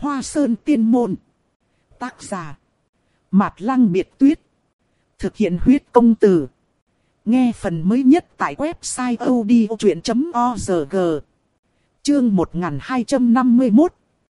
Hoa Sơn Tiên Môn. Tác giả Mạt Lăng Biệt Tuyết. Thực hiện huyết công từ. Nghe phần mới nhất tại website odchuyện.org. Chương 1251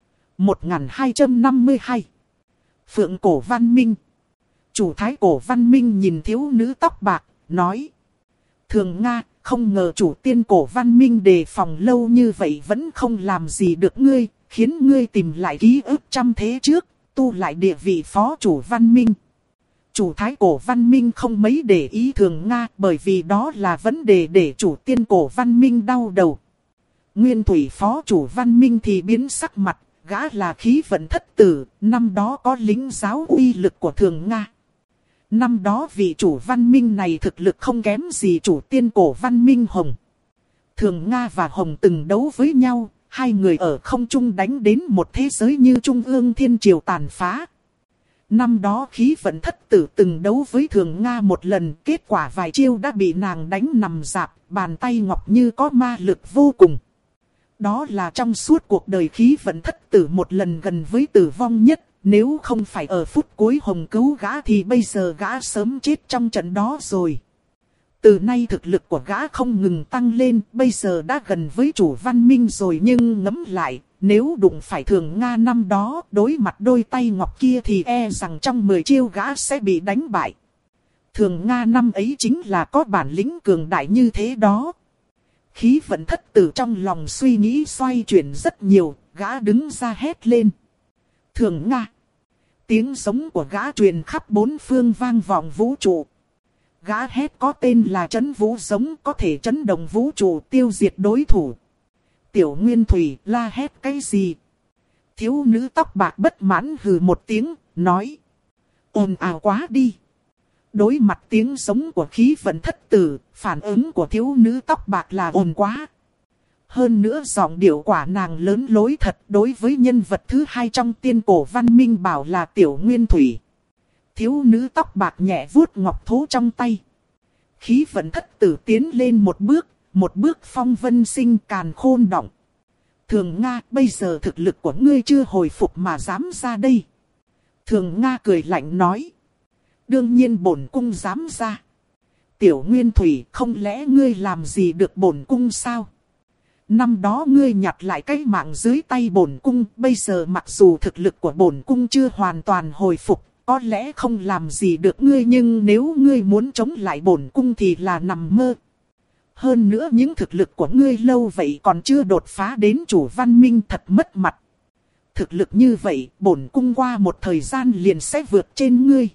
1252 Phượng Cổ Văn Minh. Chủ Thái Cổ Văn Minh nhìn thiếu nữ tóc bạc, nói: Thường Nga, không ngờ chủ tiên cổ văn minh đề phòng lâu như vậy vẫn không làm gì được ngươi, khiến ngươi tìm lại ký ức trăm thế trước, tu lại địa vị phó chủ văn minh. Chủ Thái Cổ Văn Minh không mấy để ý Thường Nga, bởi vì đó là vấn đề để chủ tiên cổ văn minh đau đầu. Nguyên Thủy phó chủ văn minh thì biến sắc mặt, gã là khí vận thất tử, năm đó có lĩnh giáo uy lực của Thường Nga. Năm đó vị chủ văn minh này thực lực không kém gì chủ tiên cổ văn minh Hồng. Thường Nga và Hồng từng đấu với nhau, hai người ở không trung đánh đến một thế giới như Trung ương Thiên Triều tàn phá. Năm đó khí vận thất tử từng đấu với Thường Nga một lần, kết quả vài chiêu đã bị nàng đánh nằm rạp, bàn tay ngọc như có ma lực vô cùng. Đó là trong suốt cuộc đời khí vận thất tử một lần gần với tử vong nhất. Nếu không phải ở phút cuối Hồng cứu gã thì bây giờ gã sớm chết trong trận đó rồi. Từ nay thực lực của gã không ngừng tăng lên, bây giờ đã gần với chủ văn minh rồi, nhưng ngẫm lại, nếu đụng phải Thường Nga năm đó, đối mặt đôi tay ngọc kia thì e rằng trong 10 chiêu gã sẽ bị đánh bại. Thường Nga năm ấy chính là có bản lĩnh cường đại như thế đó. Khí vận thất tử trong lòng suy nghĩ xoay chuyển rất nhiều, gã đứng ra hét lên: Thường Nga! Tiếng giống của gã truyền khắp bốn phương vang vọng vũ trụ. Gã hét có tên là Chấn Vũ Giống, có thể chấn động vũ trụ, tiêu diệt đối thủ. Tiểu Nguyên Thủy la hét cái gì? Thiếu nữ tóc bạc bất mãn hừ một tiếng, nói: ồn ào quá đi. Đối mặt tiếng giống của khí vận thất tử, phản ứng của thiếu nữ tóc bạc là ồn quá. Hơn nữa giọng điệu quả nàng lớn lối thật, đối với nhân vật thứ hai trong tiên cổ văn minh bảo là Tiểu Nguyên Thủy. Thiếu nữ tóc bạc nhẹ vuốt ngọc thố trong tay. Khí vận thất tử tiến lên một bước phong vân sinh càn khôn động. Thường Nga, bây giờ thực lực của ngươi chưa hồi phục mà dám ra đây. Thường Nga cười lạnh nói: đương nhiên bổn cung dám ra. Tiểu Nguyên Thủy, không lẽ ngươi làm gì được bổn cung sao? Năm đó ngươi nhặt lại cái mạng dưới tay bổn cung, bây giờ mặc dù thực lực của bổn cung chưa hoàn toàn hồi phục, có lẽ không làm gì được ngươi, nhưng nếu ngươi muốn chống lại bổn cung thì là nằm mơ. Hơn nữa những thực lực của ngươi lâu vậy còn chưa đột phá đến chủ văn minh, thật mất mặt. Thực lực như vậy, bổn cung qua một thời gian liền sẽ vượt trên ngươi.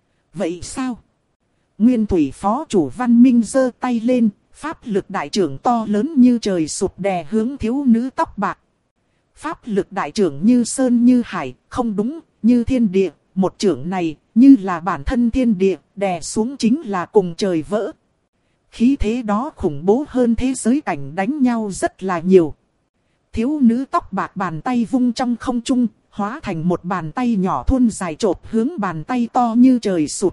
Vậy sao? Nguyên Thủy phó chủ văn minh giơ tay lên. Pháp lực đại trưởng to lớn như trời sụp đè hướng thiếu nữ tóc bạc. Pháp lực đại trưởng như sơn như hải, không đúng, như thiên địa. Một trưởng này, như là bản thân thiên địa, đè xuống chính là cùng trời vỡ. Khí thế đó khủng bố hơn thế giới cảnh đánh nhau rất là nhiều. Thiếu nữ tóc bạc bàn tay vung trong không trung, hóa thành một bàn tay nhỏ thuôn dài chộp hướng bàn tay to như trời sụp.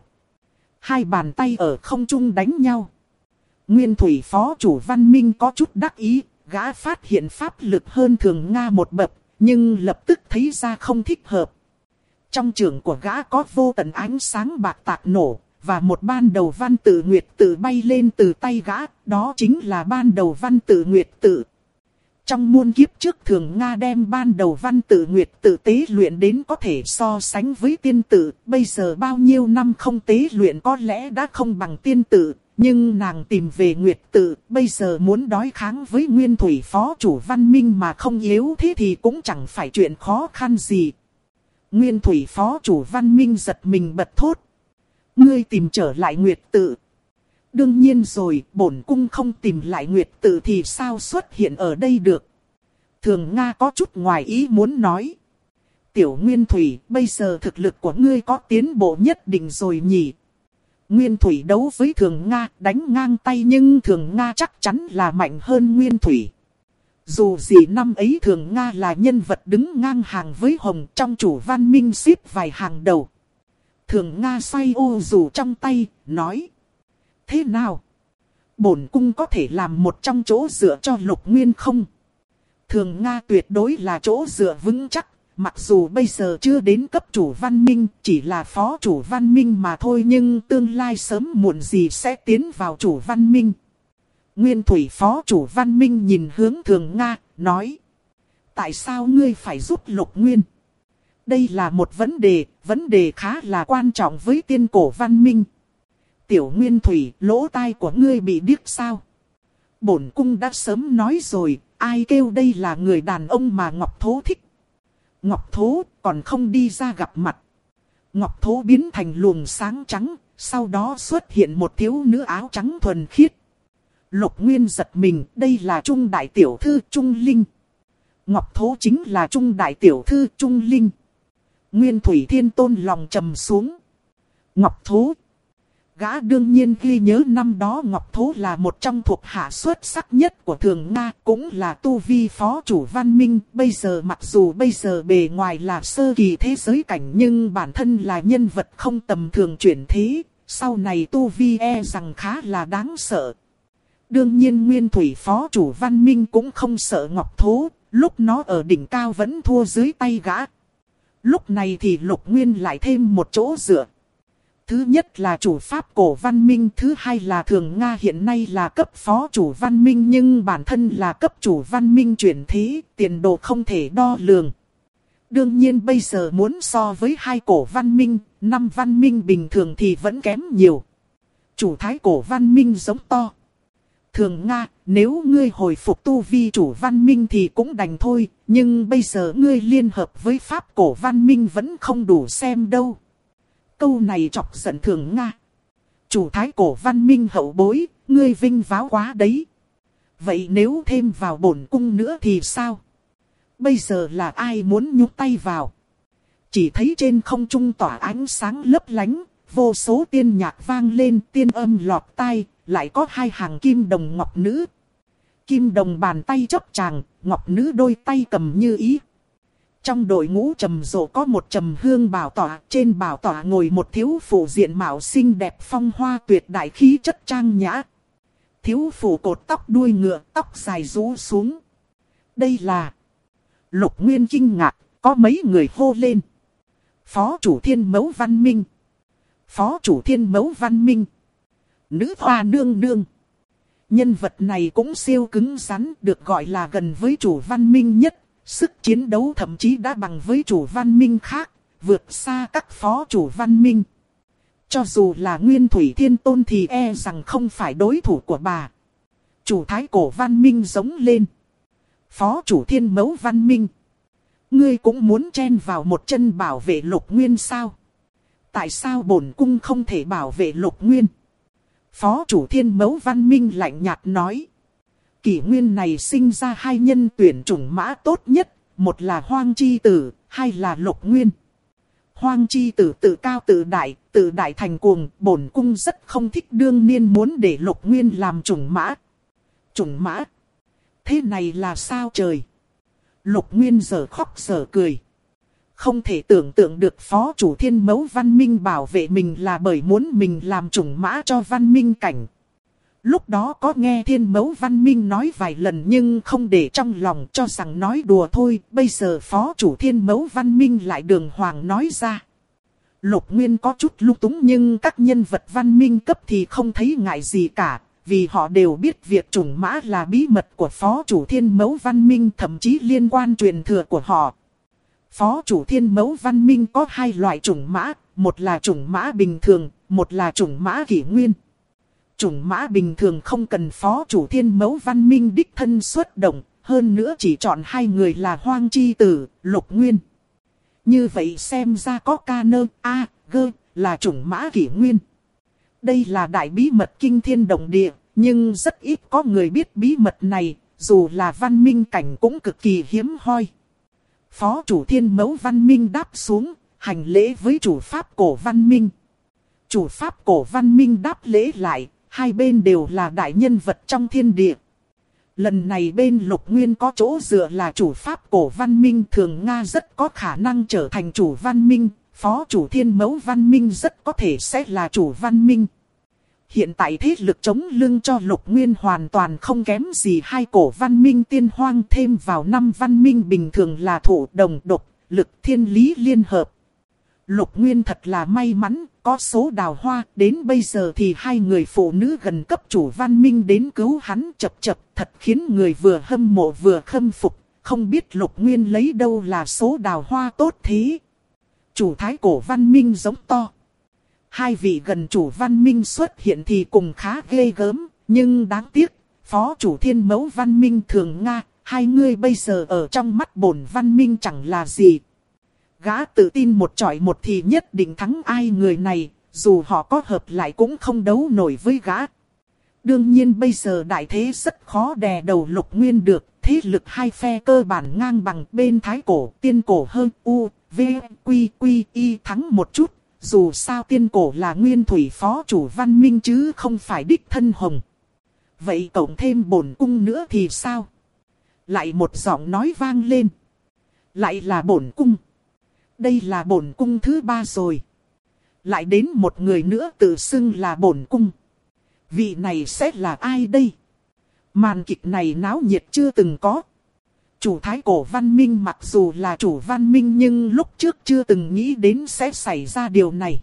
Hai bàn tay ở không trung đánh nhau. Nguyên Thủy phó chủ văn minh có chút đắc ý, gã phát hiện pháp lực hơn Thường Nga một bậc, nhưng lập tức thấy ra không thích hợp. Trong trường của gã có vô tận ánh sáng bạc tạc nổ, và một ban đầu văn tự nguyệt tự bay lên từ tay gã, đó chính là ban đầu văn tự nguyệt tự. Trong muôn kiếp trước Thường Nga đem ban đầu văn tự nguyệt tự tế luyện đến có thể so sánh với tiên tự, bây giờ bao nhiêu năm không tế luyện có lẽ đã không bằng tiên tự. Nhưng nàng tìm về nguyệt tự, bây giờ muốn đối kháng với Nguyên Thủy phó chủ văn minh mà không yếu thế thì cũng chẳng phải chuyện khó khăn gì. Nguyên Thủy phó chủ văn minh giật mình bật thốt: ngươi tìm trở lại nguyệt tự? Đương nhiên rồi, bổn cung không tìm lại nguyệt tự thì sao xuất hiện ở đây được? Thường Nga có chút ngoài ý muốn nói: Tiểu Nguyên Thủy, bây giờ thực lực của ngươi có tiến bộ nhất định rồi nhỉ? Nguyên Thủy đấu với Thường Nga đánh ngang tay, nhưng Thường Nga chắc chắn là mạnh hơn Nguyên Thủy. Dù gì năm ấy Thường Nga là nhân vật đứng ngang hàng với Hồng trong chủ văn minh xếp vài hàng đầu. Thường Nga xoay ô dù trong tay, nói: thế nào? Bổn cung có thể làm một trong chỗ dựa cho Lục Nguyên không? Thường Nga tuyệt đối là chỗ dựa vững chắc, mặc dù bây giờ chưa đến cấp chủ văn minh, chỉ là phó chủ văn minh mà thôi, nhưng tương lai sớm muộn gì sẽ tiến vào chủ văn minh. Nguyên thủy phó chủ văn minh nhìn hướng Thường Nga, nói. Tại sao ngươi phải giúp Lục Nguyên? Đây là một vấn đề khá là quan trọng với tiên cổ văn minh. Tiểu Nguyên thủy, lỗ tai của ngươi bị điếc sao? Bổn cung đã sớm nói rồi, ai kêu đây là người đàn ông mà Ngọc Thố thích. Ngọc Thố còn không đi ra gặp mặt. Ngọc Thố biến thành luồng sáng trắng, sau đó xuất hiện một thiếu nữ áo trắng thuần khiết. Lục Nguyên giật mình, đây là Trung đại tiểu thư Trung Linh. Ngọc Thố chính là Trung đại tiểu thư Trung Linh. Nguyên Thủy Thiên Tôn lòng trầm xuống. Ngọc Thố. Gã đương nhiên ghi nhớ năm đó Ngọc Thố là một trong thuộc hạ xuất sắc nhất của Thường Nga, cũng là tu vi phó chủ văn minh. Bây giờ mặc dù bây giờ bề ngoài là sơ kỳ thế giới cảnh, nhưng bản thân là nhân vật không tầm thường chuyển thế. Sau này tu vi e rằng khá là đáng sợ. Đương nhiên Nguyên Thủy phó chủ văn minh cũng không sợ Ngọc Thố, lúc nó ở đỉnh cao vẫn thua dưới tay gã. Lúc này thì Lục Nguyên lại thêm một chỗ dựa. Thứ nhất là chủ pháp cổ văn minh, thứ hai là Thường Nga hiện nay là cấp phó chủ văn minh nhưng bản thân là cấp chủ văn minh chuyển thế, tiền đồ không thể đo lường. Đương nhiên bây giờ muốn so với hai cổ văn minh, năm văn minh bình thường thì vẫn kém nhiều. Chủ thái cổ văn minh giống to. Thường Nga, nếu ngươi hồi phục tu vi chủ văn minh thì cũng đành thôi, nhưng bây giờ ngươi liên hợp với pháp cổ văn minh vẫn không đủ xem đâu. Câu này chọc giận Thường Nga. Chủ thái cổ văn minh hậu bối, ngươi vinh váo quá đấy. Vậy nếu thêm vào bổn cung nữa thì sao? Bây giờ là ai muốn nhúc tay vào? Chỉ thấy trên không trung tỏa ánh sáng lấp lánh, vô số tiên nhạc vang lên, tiên âm lọt tai, lại có hai hàng kim đồng ngọc nữ. Kim đồng bàn tay chớp chàng, ngọc nữ đôi tay cầm như ý. Trong đội ngũ trầm rộ có một trầm hương bảo tọa, trên bảo tọa ngồi một thiếu phụ diện mạo xinh đẹp phong hoa tuyệt đại khí chất trang nhã. Thiếu phụ cột tóc đuôi ngựa, tóc dài rũ xuống. Đây là... Lục Nguyên kinh ngạc, có mấy người hô lên. Phó chủ Thiên Mẫu Văn Minh. Phó chủ Thiên Mẫu Văn Minh. Nữ hoa nương nương. Nhân vật này cũng siêu cứng rắn, được gọi là gần với chủ văn minh nhất. Sức chiến đấu thậm chí đã bằng với chủ văn minh khác, vượt xa các phó chủ văn minh. Cho dù là Nguyên Thủy Thiên Tôn thì e rằng không phải đối thủ của bà. Chủ thái cổ văn minh giống lên. Phó chủ Thiên Mẫu Văn Minh. Ngươi cũng muốn chen vào một chân bảo vệ Lục Nguyên sao? Tại sao bổn cung không thể bảo vệ Lục Nguyên? Phó chủ Thiên Mẫu Văn Minh lạnh nhạt nói. Kỷ nguyên này sinh ra hai nhân tuyển chủng mã tốt nhất, một là Hoang Chi Tử, hai là Lục Nguyên. Hoang Chi Tử tự cao tự đại thành cuồng, bổn cung rất không thích, đương nhiên muốn để Lục Nguyên làm chủng mã. Chủng mã? Thế này là sao trời? Lục Nguyên giờ khóc giờ cười. Không thể tưởng tượng được phó chủ Thiên Mẫu Văn Minh bảo vệ mình là bởi muốn mình làm chủng mã cho văn minh cảnh. Lúc đó có nghe Thiên Mẫu Văn Minh nói vài lần nhưng không để trong lòng, cho rằng nói đùa thôi. Bây giờ phó chủ Thiên Mẫu Văn Minh lại đường hoàng nói ra. Lục Nguyên có chút lung túng nhưng các nhân vật văn minh cấp thì không thấy ngại gì cả. Vì họ đều biết việc chủng mã là bí mật của phó chủ Thiên Mẫu Văn Minh, thậm chí liên quan truyền thừa của họ. Phó chủ Thiên Mẫu Văn Minh có hai loại chủng mã, một là chủng mã bình thường, một là chủng mã kỷ nguyên. Chủng mã bình thường không cần phó chủ Thiên Mẫu Văn Minh đích thân xuất động, hơn nữa chỉ chọn hai người là Hoang Chi Tử, Lục Nguyên. Như vậy xem ra có K-N-A-G là chủng mã kỷ nguyên. Đây là đại bí mật kinh thiên động địa, nhưng rất ít có người biết bí mật này, dù là văn minh cảnh cũng cực kỳ hiếm hoi. Phó chủ Thiên Mẫu Văn Minh đáp xuống, hành lễ với chủ pháp cổ văn minh. Chủ pháp cổ văn minh đáp lễ lại, hai bên đều là đại nhân vật trong thiên địa. Lần này bên Lục Nguyên có chỗ dựa là chủ pháp cổ văn minh, Thường Nga rất có khả năng trở thành chủ văn minh, phó chủ Thiên Mẫu Văn Minh rất có thể sẽ là chủ văn minh. Hiện tại thế lực chống lưng cho Lục Nguyên hoàn toàn không kém gì hai cổ văn minh tiên hoang, thêm vào năm văn minh bình thường là Thổ, Đồng, Độc, lực thiên lý liên hợp. Lục Nguyên thật là may mắn, có số đào hoa, đến bây giờ thì hai người phụ nữ gần cấp chủ văn minh đến cứu hắn chập chập, thật khiến người vừa hâm mộ vừa khâm phục, không biết Lục Nguyên lấy đâu là số đào hoa tốt thế. Chủ thái cổ văn minh giống to. Hai vị gần chủ văn minh xuất hiện thì cùng khá ghê gớm, nhưng đáng tiếc, phó chủ thiên mẫu văn minh Thường Nga, hai người bây giờ ở trong mắt bổn văn minh chẳng là gì. Gã tự tin một chọi một thì nhất định thắng ai người này, dù họ có hợp lại cũng không đấu nổi với gã. Đương nhiên bây giờ đại thế rất khó đè đầu Lục Nguyên được, thế lực hai phe cơ bản ngang bằng, bên thái cổ, tiên cổ hơn U, V, Quy, Quy, Y thắng một chút. Dù sao tiên cổ là nguyên thủy phó chủ văn minh chứ không phải đích thân hồng. Vậy cộng thêm bổn cung nữa thì sao? Lại một giọng nói vang lên. Lại là bổn cung. Đây là bổn cung thứ ba rồi. Lại đến một người nữa tự xưng là bổn cung. Vị này sẽ là ai đây? Màn kịch này náo nhiệt chưa từng có. Chủ thái cổ văn minh mặc dù là chủ văn minh nhưng lúc trước chưa từng nghĩ đến sẽ xảy ra điều này.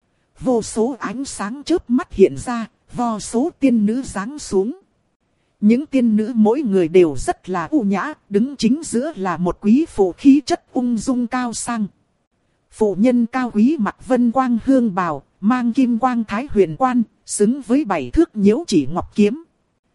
Vô số ánh sáng chớp mắt hiện ra, vô số tiên nữ giáng xuống. Những tiên nữ mỗi người đều rất là u nhã, đứng chính giữa là một quý phụ khí chất ung dung cao sang. Phụ nhân cao quý mặc vân quang hương bào, mang kim quang thái huyền quan, xứng với 7 thước nhiễu chỉ ngọc kiếm.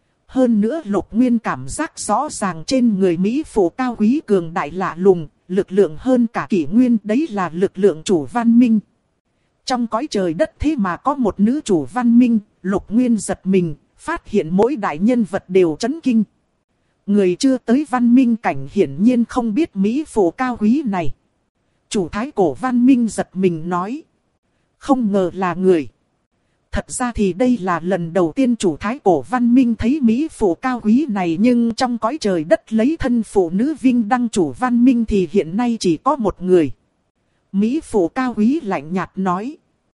Hơn nữa Lục Nguyên cảm giác rõ ràng trên người Mỹ phụ cao quý cường đại lạ lùng, lực lượng hơn cả kỷ nguyên, đấy là lực lượng chủ văn minh. Trong cõi trời đất thế mà có một nữ chủ văn minh, Lục Nguyên giật mình, phát hiện mỗi đại nhân vật đều chấn kinh. Người chưa tới văn minh cảnh hiển nhiên không biết Mỹ phụ cao quý này. Chủ thái cổ văn minh giật mình nói. Không ngờ là người. Thật ra thì đây là lần đầu tiên chủ thái cổ văn minh thấy Mỹ phụ cao quý này, nhưng trong cõi trời đất lấy thân phụ nữ vinh đăng chủ văn minh thì hiện nay chỉ có một người. Mỹ phụ cao quý lạnh nhạt nói.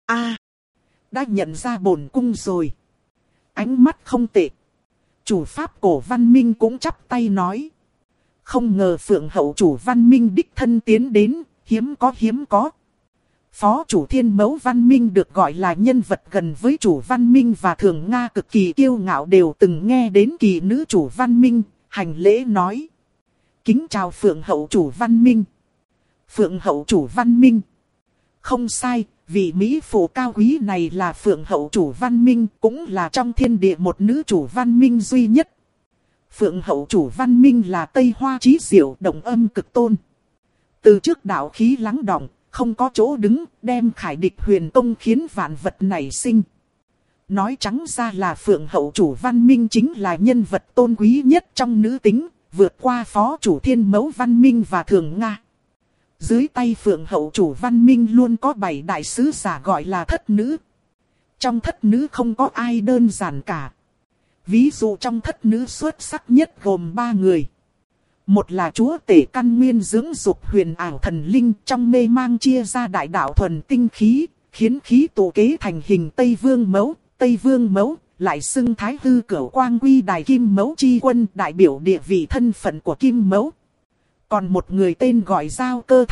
Đã nhận ra bổn cung rồi. Ánh mắt không tệ. Chủ pháp cổ văn minh cũng chắp tay nói. Không ngờ phượng hậu chủ văn minh đích thân tiến đến, hiếm có. Phó chủ thiên mẫu văn minh được gọi là nhân vật gần với chủ văn minh và Thường Nga cực kỳ kiêu ngạo đều từng nghe đến kỳ nữ chủ văn minh, hành lễ nói. Kính chào phượng hậu chủ văn minh. Phượng hậu chủ văn minh. Không sai, vị Mỹ phụ cao quý này là phượng hậu chủ văn minh, cũng là trong thiên địa một nữ chủ văn minh duy nhất. Phượng hậu chủ văn minh là Tây Hoa Chí Diệu đồng âm cực tôn. Từ trước đạo khí lắng đọng, không có chỗ đứng, đem khải địch huyền tông khiến vạn vật nảy sinh. Nói trắng ra là phượng hậu chủ văn minh chính là nhân vật tôn quý nhất trong nữ tính, vượt qua phó chủ thiên mẫu văn minh và Thường Nga. Dưới tay phượng hậu chủ văn minh luôn có 7 đại sứ giả gọi là thất nữ. Trong thất nữ không có ai đơn giản cả. Ví dụ trong thất nữ xuất sắc nhất gồm 3 người. Một là chúa tể căn nguyên dưỡng dục huyền ảo thần linh, trong mê mang chia ra đại đạo thuần tinh khí, khiến khí tụ kế thành hình Tây Vương Mẫu, lại xưng Thái Hư Cửu Quang Quy Đài Kim Mẫu chi quân, đại biểu địa vị thân phận của Kim Mẫu. Còn một người tên gọi Giao Cơ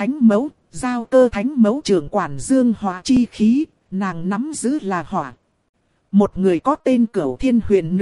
Thánh Mẫu trưởng quản dương hỏa chi khí, nàng nắm giữ là hỏa. Một người có tên Cửu Thiên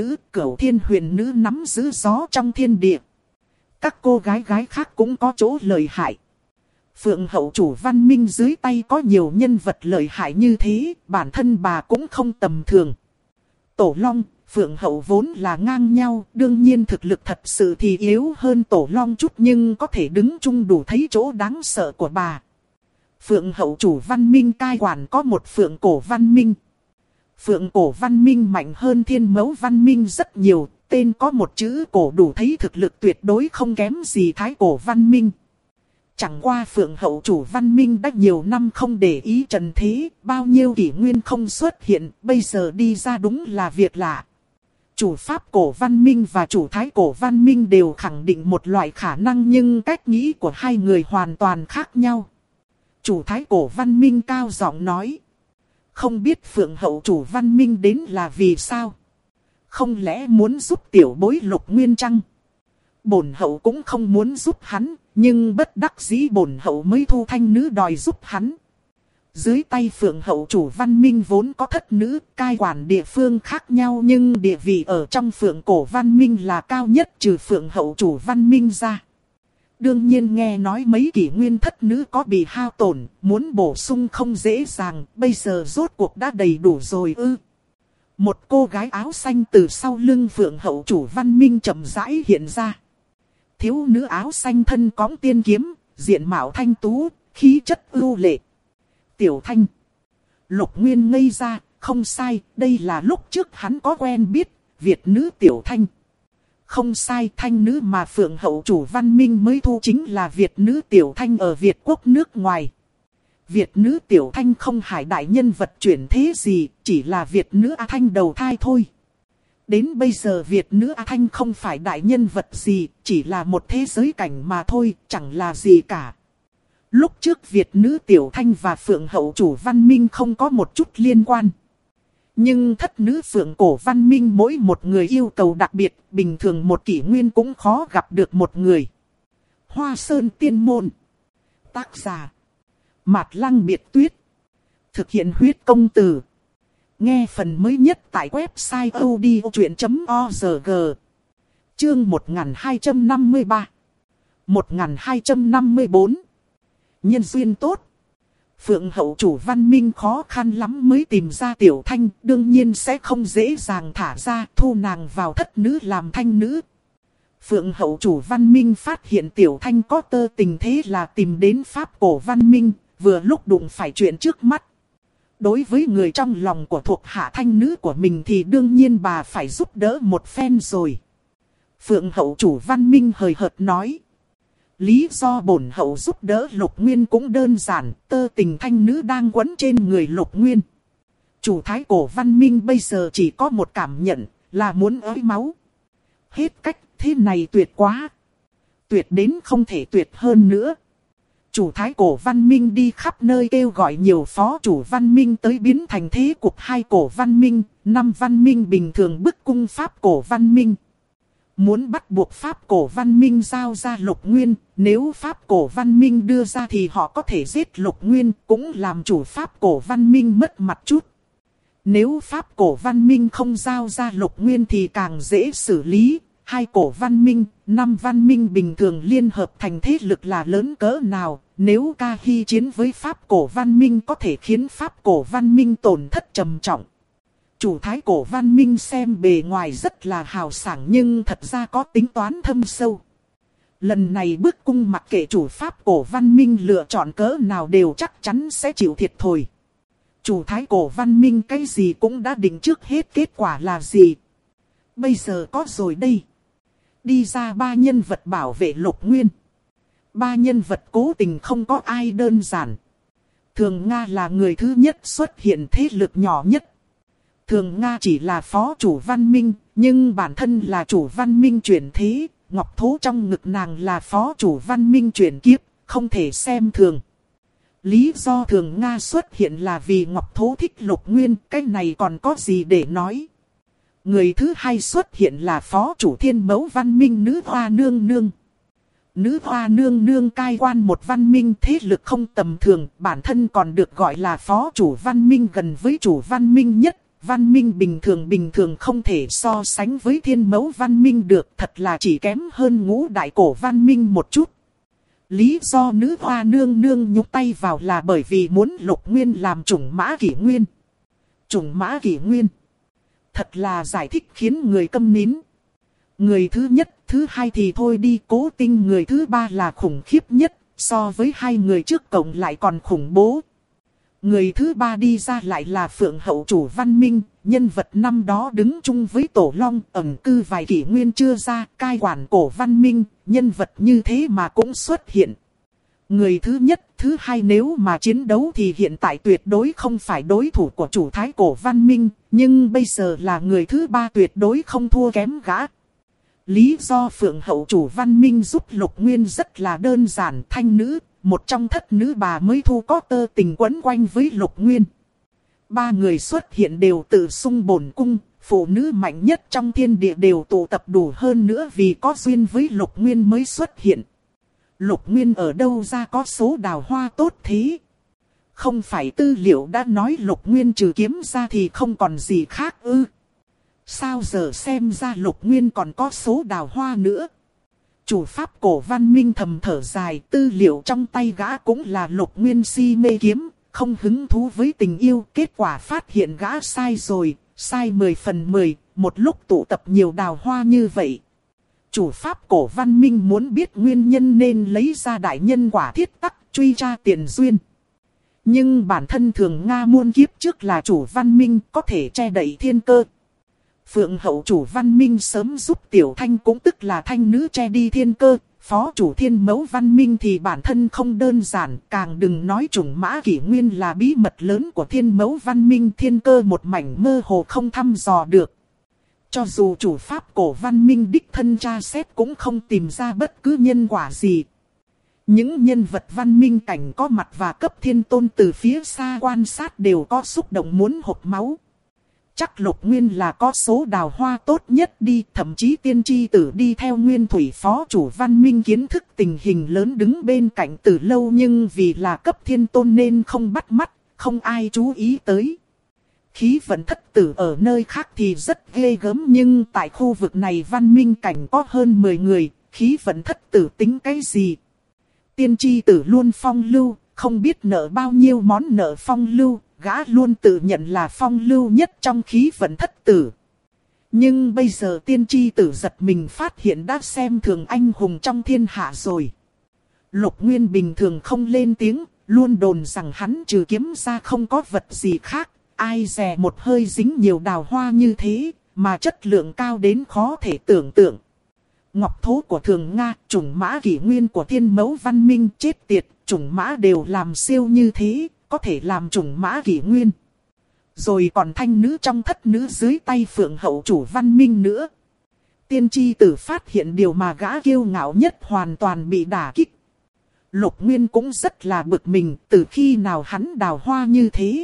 Huyền Nữ nắm giữ gió trong thiên địa. Các cô gái khác cũng có chỗ lợi hại. Phượng hậu chủ văn minh dưới tay có nhiều nhân vật lợi hại như thế, bản thân bà cũng không tầm thường. Tổ Long, Phượng hậu vốn là ngang nhau, đương nhiên thực lực thật sự thì yếu hơn Tổ Long chút nhưng có thể đứng chung đủ thấy chỗ đáng sợ của bà. Phượng hậu chủ văn minh cai quản có một phượng cổ văn minh. Phượng cổ văn minh mạnh hơn thiên mẫu văn minh rất nhiều, tên có một chữ cổ đủ thấy thực lực tuyệt đối không kém gì thái cổ văn minh. Chẳng qua phượng hậu chủ văn minh đã nhiều năm không để ý trần thế, bao nhiêu kỷ nguyên không xuất hiện, bây giờ đi ra đúng là việc lạ. Chủ pháp cổ văn minh và chủ thái cổ văn minh đều khẳng định một loại khả năng nhưng cách nghĩ của hai người hoàn toàn khác nhau. Chủ thái cổ văn minh cao giọng nói. Không biết phượng hậu chủ văn minh đến là vì sao? Không lẽ muốn giúp tiểu bối Lục Nguyên chăng? Bổn hậu cũng không muốn giúp hắn, nhưng bất đắc dĩ bổn hậu mới thu thanh nữ đòi giúp hắn. Dưới tay phượng hậu chủ văn minh vốn có thất nữ, cai quản địa phương khác nhau nhưng địa vị ở trong phượng cổ văn minh là cao nhất trừ phượng hậu chủ văn minh ra. Đương nhiên nghe nói mấy kỷ nguyên thất nữ có bị hao tổn, muốn bổ sung không dễ dàng, bây giờ rốt cuộc đã đầy đủ rồi ư. Một cô gái áo xanh từ sau lưng phượng hậu chủ văn minh chậm rãi hiện ra. Thiếu nữ áo xanh thân cõng tiên kiếm, diện mạo thanh tú, khí chất ưu lệ. Tiểu Thanh. Lục Nguyên ngây ra, không sai, đây là lúc trước hắn có quen biết, Việt nữ Tiểu Thanh. Không sai, thanh nữ mà phượng hậu chủ văn minh mới thu chính là Việt nữ Tiểu Thanh ở Việt quốc nước ngoài. Việt nữ Tiểu Thanh không phải đại nhân vật chuyển thế gì, chỉ là Việt nữ A Thanh đầu thai thôi. Đến bây giờ Việt nữ A Thanh không phải đại nhân vật gì, chỉ là một thế giới cảnh mà thôi, chẳng là gì cả. Lúc trước Việt nữ Tiểu Thanh và phượng hậu chủ văn minh không có một chút liên quan. Nhưng thất nữ phượng cổ văn minh mỗi một người yêu cầu đặc biệt, bình thường một kỷ nguyên cũng khó gặp được một người. Hoa Sơn Tiên Môn. Tác giả Mạt Lăng Biệt Tuyết. Thực hiện huyết công từ. Nghe phần mới nhất tại website odchuyện.org. Chương 1253 1254. Nhân duyên tốt. Phượng hậu chủ văn minh khó khăn lắm mới tìm ra Tiểu Thanh, đương nhiên sẽ không dễ dàng thả ra, thu nàng vào thất nữ làm thanh nữ. Phượng hậu chủ văn minh phát hiện Tiểu Thanh có tơ tình thế là tìm đến Pháp cổ văn minh, vừa lúc đụng phải chuyện trước mắt. Đối với người trong lòng của thuộc hạ thanh nữ của mình thì đương nhiên bà phải giúp đỡ một phen rồi. Phượng hậu chủ văn minh hời hợt nói. Lý do bổn hậu giúp đỡ Lục Nguyên cũng đơn giản, tơ tình thanh nữ đang quấn trên người Lục Nguyên. Chủ thái cổ văn minh bây giờ chỉ có một cảm nhận, là muốn ới máu. Hết cách, thế này tuyệt quá. Tuyệt đến không thể tuyệt hơn nữa. Chủ thái cổ văn minh đi khắp nơi kêu gọi nhiều phó chủ văn minh tới biến thành thế cục hai cổ văn minh, năm văn minh bình thường bức cung Pháp cổ văn minh. Muốn bắt buộc Pháp cổ văn minh giao ra Lục Nguyên, nếu Pháp cổ văn minh đưa ra thì họ có thể giết Lục Nguyên, cũng làm chủ Pháp cổ văn minh mất mặt chút. Nếu Pháp cổ văn minh không giao ra Lục Nguyên thì càng dễ xử lý. Hai cổ văn minh, năm văn minh bình thường liên hợp thành thế lực là lớn cỡ nào, nếu ca hy chiến với Pháp cổ văn minh có thể khiến Pháp cổ văn minh tổn thất trầm trọng. Chủ thái cổ văn minh xem bề ngoài rất là hào sảng nhưng thật ra có tính toán thâm sâu. Lần này bức cung mặc kệ chủ Pháp cổ văn minh lựa chọn cỡ nào đều chắc chắn sẽ chịu thiệt thòi. Chủ thái cổ văn minh cái gì cũng đã định trước hết kết quả là gì. Bây giờ có rồi đây. Đi ra ba nhân vật bảo vệ Lục Nguyên. Ba nhân vật cố tình không có ai đơn giản. Thường Nga là người thứ nhất xuất hiện thế lực nhỏ nhất. Thường Nga chỉ là phó chủ văn minh, nhưng bản thân là chủ văn minh chuyển thế. Ngọc Thố trong ngực nàng là phó chủ văn minh chuyển kiếp, không thể xem thường. Lý do Thường Nga xuất hiện là vì Ngọc Thố thích Lục Nguyên, cái này còn có gì để nói. Người thứ hai xuất hiện là phó chủ thiên mẫu văn minh nữ hoa nương nương. Nữ hoa nương nương cai quan một văn minh thế lực không tầm thường, bản thân còn được gọi là phó chủ văn minh gần với chủ văn minh nhất. Văn minh bình thường không thể so sánh với thiên mẫu văn minh được, thật là chỉ kém hơn ngũ đại cổ văn minh một chút. Lý do nữ hoa nương nương nhúc tay vào là bởi vì muốn Lục Nguyên làm chủng mã kỷ nguyên. Chủng mã kỷ nguyên. Thật là giải thích khiến người câm nín. Người thứ nhất, thứ hai thì thôi đi, Cố Tinh người thứ ba là khủng khiếp nhất, so với hai người trước cộng lại còn khủng bố. Người thứ ba đi ra lại là Phượng hậu chủ văn minh, nhân vật năm đó đứng chung với Tổ Long, ẩn cư vài kỷ nguyên chưa ra, cai quản cổ văn minh, nhân vật như thế mà cũng xuất hiện. Người thứ nhất, thứ hai nếu mà chiến đấu thì hiện tại tuyệt đối không phải đối thủ của chủ thái cổ văn minh, nhưng bây giờ là người thứ ba tuyệt đối không thua kém gã. Lý do Phượng hậu chủ văn minh giúp Lục Nguyên rất là đơn giản, thanh nữ, một trong thất nữ bà mới thu có tơ tình quấn quanh với Lục Nguyên. Ba người xuất hiện đều tự xưng bổn cung, phụ nữ mạnh nhất trong thiên địa đều tụ tập đủ hơn nữa vì có duyên với Lục Nguyên mới xuất hiện. Lục Nguyên ở đâu ra có số đào hoa tốt thế? Không phải tư liệu đã nói Lục Nguyên trừ kiếm ra thì không còn gì khác ư? Sao giờ xem ra Lục Nguyên còn có số đào hoa nữa? Chủ pháp Cổ Văn Minh thầm thở dài, tư liệu trong tay gã cũng là Lục Nguyên si mê kiếm, không hứng thú với tình yêu. Kết quả phát hiện gã sai rồi, sai 10 phần 10, một lúc tụ tập nhiều đào hoa như vậy. Chủ pháp Cổ Văn Minh muốn biết nguyên nhân nên lấy ra đại nhân quả thiết tắc truy tra tiền duyên. Nhưng bản thân Thường Nga muôn kiếp trước là chủ văn minh có thể che đậy thiên cơ. Phượng hậu chủ văn minh sớm giúp Tiểu Thanh cũng tức là thanh nữ che đi thiên cơ. Phó chủ thiên mẫu văn minh thì bản thân không đơn giản, càng đừng nói chủng mã kỷ nguyên là bí mật lớn của thiên mẫu văn minh, thiên cơ một mảnh mơ hồ không thăm dò được. Cho dù chủ pháp Cổ Văn Minh đích thân tra xét cũng không tìm ra bất cứ nhân quả gì. Những nhân vật văn minh cảnh có mặt và cấp thiên tôn từ phía xa quan sát đều có xúc động muốn hộc máu. Chắc Lục Nguyên là có số đào hoa tốt nhất đi, thậm chí tiên tri tử đi theo Nguyên Thủy phó chủ văn minh kiến thức tình hình lớn đứng bên cạnh từ lâu, nhưng vì là cấp thiên tôn nên không bắt mắt, không ai chú ý tới. Khí vận thất tử ở nơi khác thì rất ghê gớm, nhưng tại khu vực này văn minh cảnh có hơn 10 người, khí vận thất tử tính cái gì? Tiên tri tử luôn phong lưu, không biết nợ bao nhiêu món nợ phong lưu, gã luôn tự nhận là phong lưu nhất trong khí vận thất tử. Nhưng bây giờ tiên tri tử giật mình phát hiện đã xem thường anh hùng trong thiên hạ rồi. Lục Nguyên bình thường không lên tiếng, luôn đồn rằng hắn trừ kiếm ra không có vật gì khác. Ai dè một hơi dính nhiều đào hoa như thế, mà chất lượng cao đến khó thể tưởng tượng. Ngọc thố của Thường Nga, chủng mã kỷ nguyên của thiên mẫu văn minh, chết tiệt, chủng mã đều làm siêu như thế, có thể làm chủng mã kỷ nguyên. Rồi còn thanh nữ trong thất nữ dưới tay Phượng hậu chủ văn minh nữa. Tiên tri tử phát hiện điều mà gã kiêu ngạo nhất hoàn toàn bị đả kích. Lục Nguyên cũng rất là bực mình, từ khi nào hắn đào hoa như thế.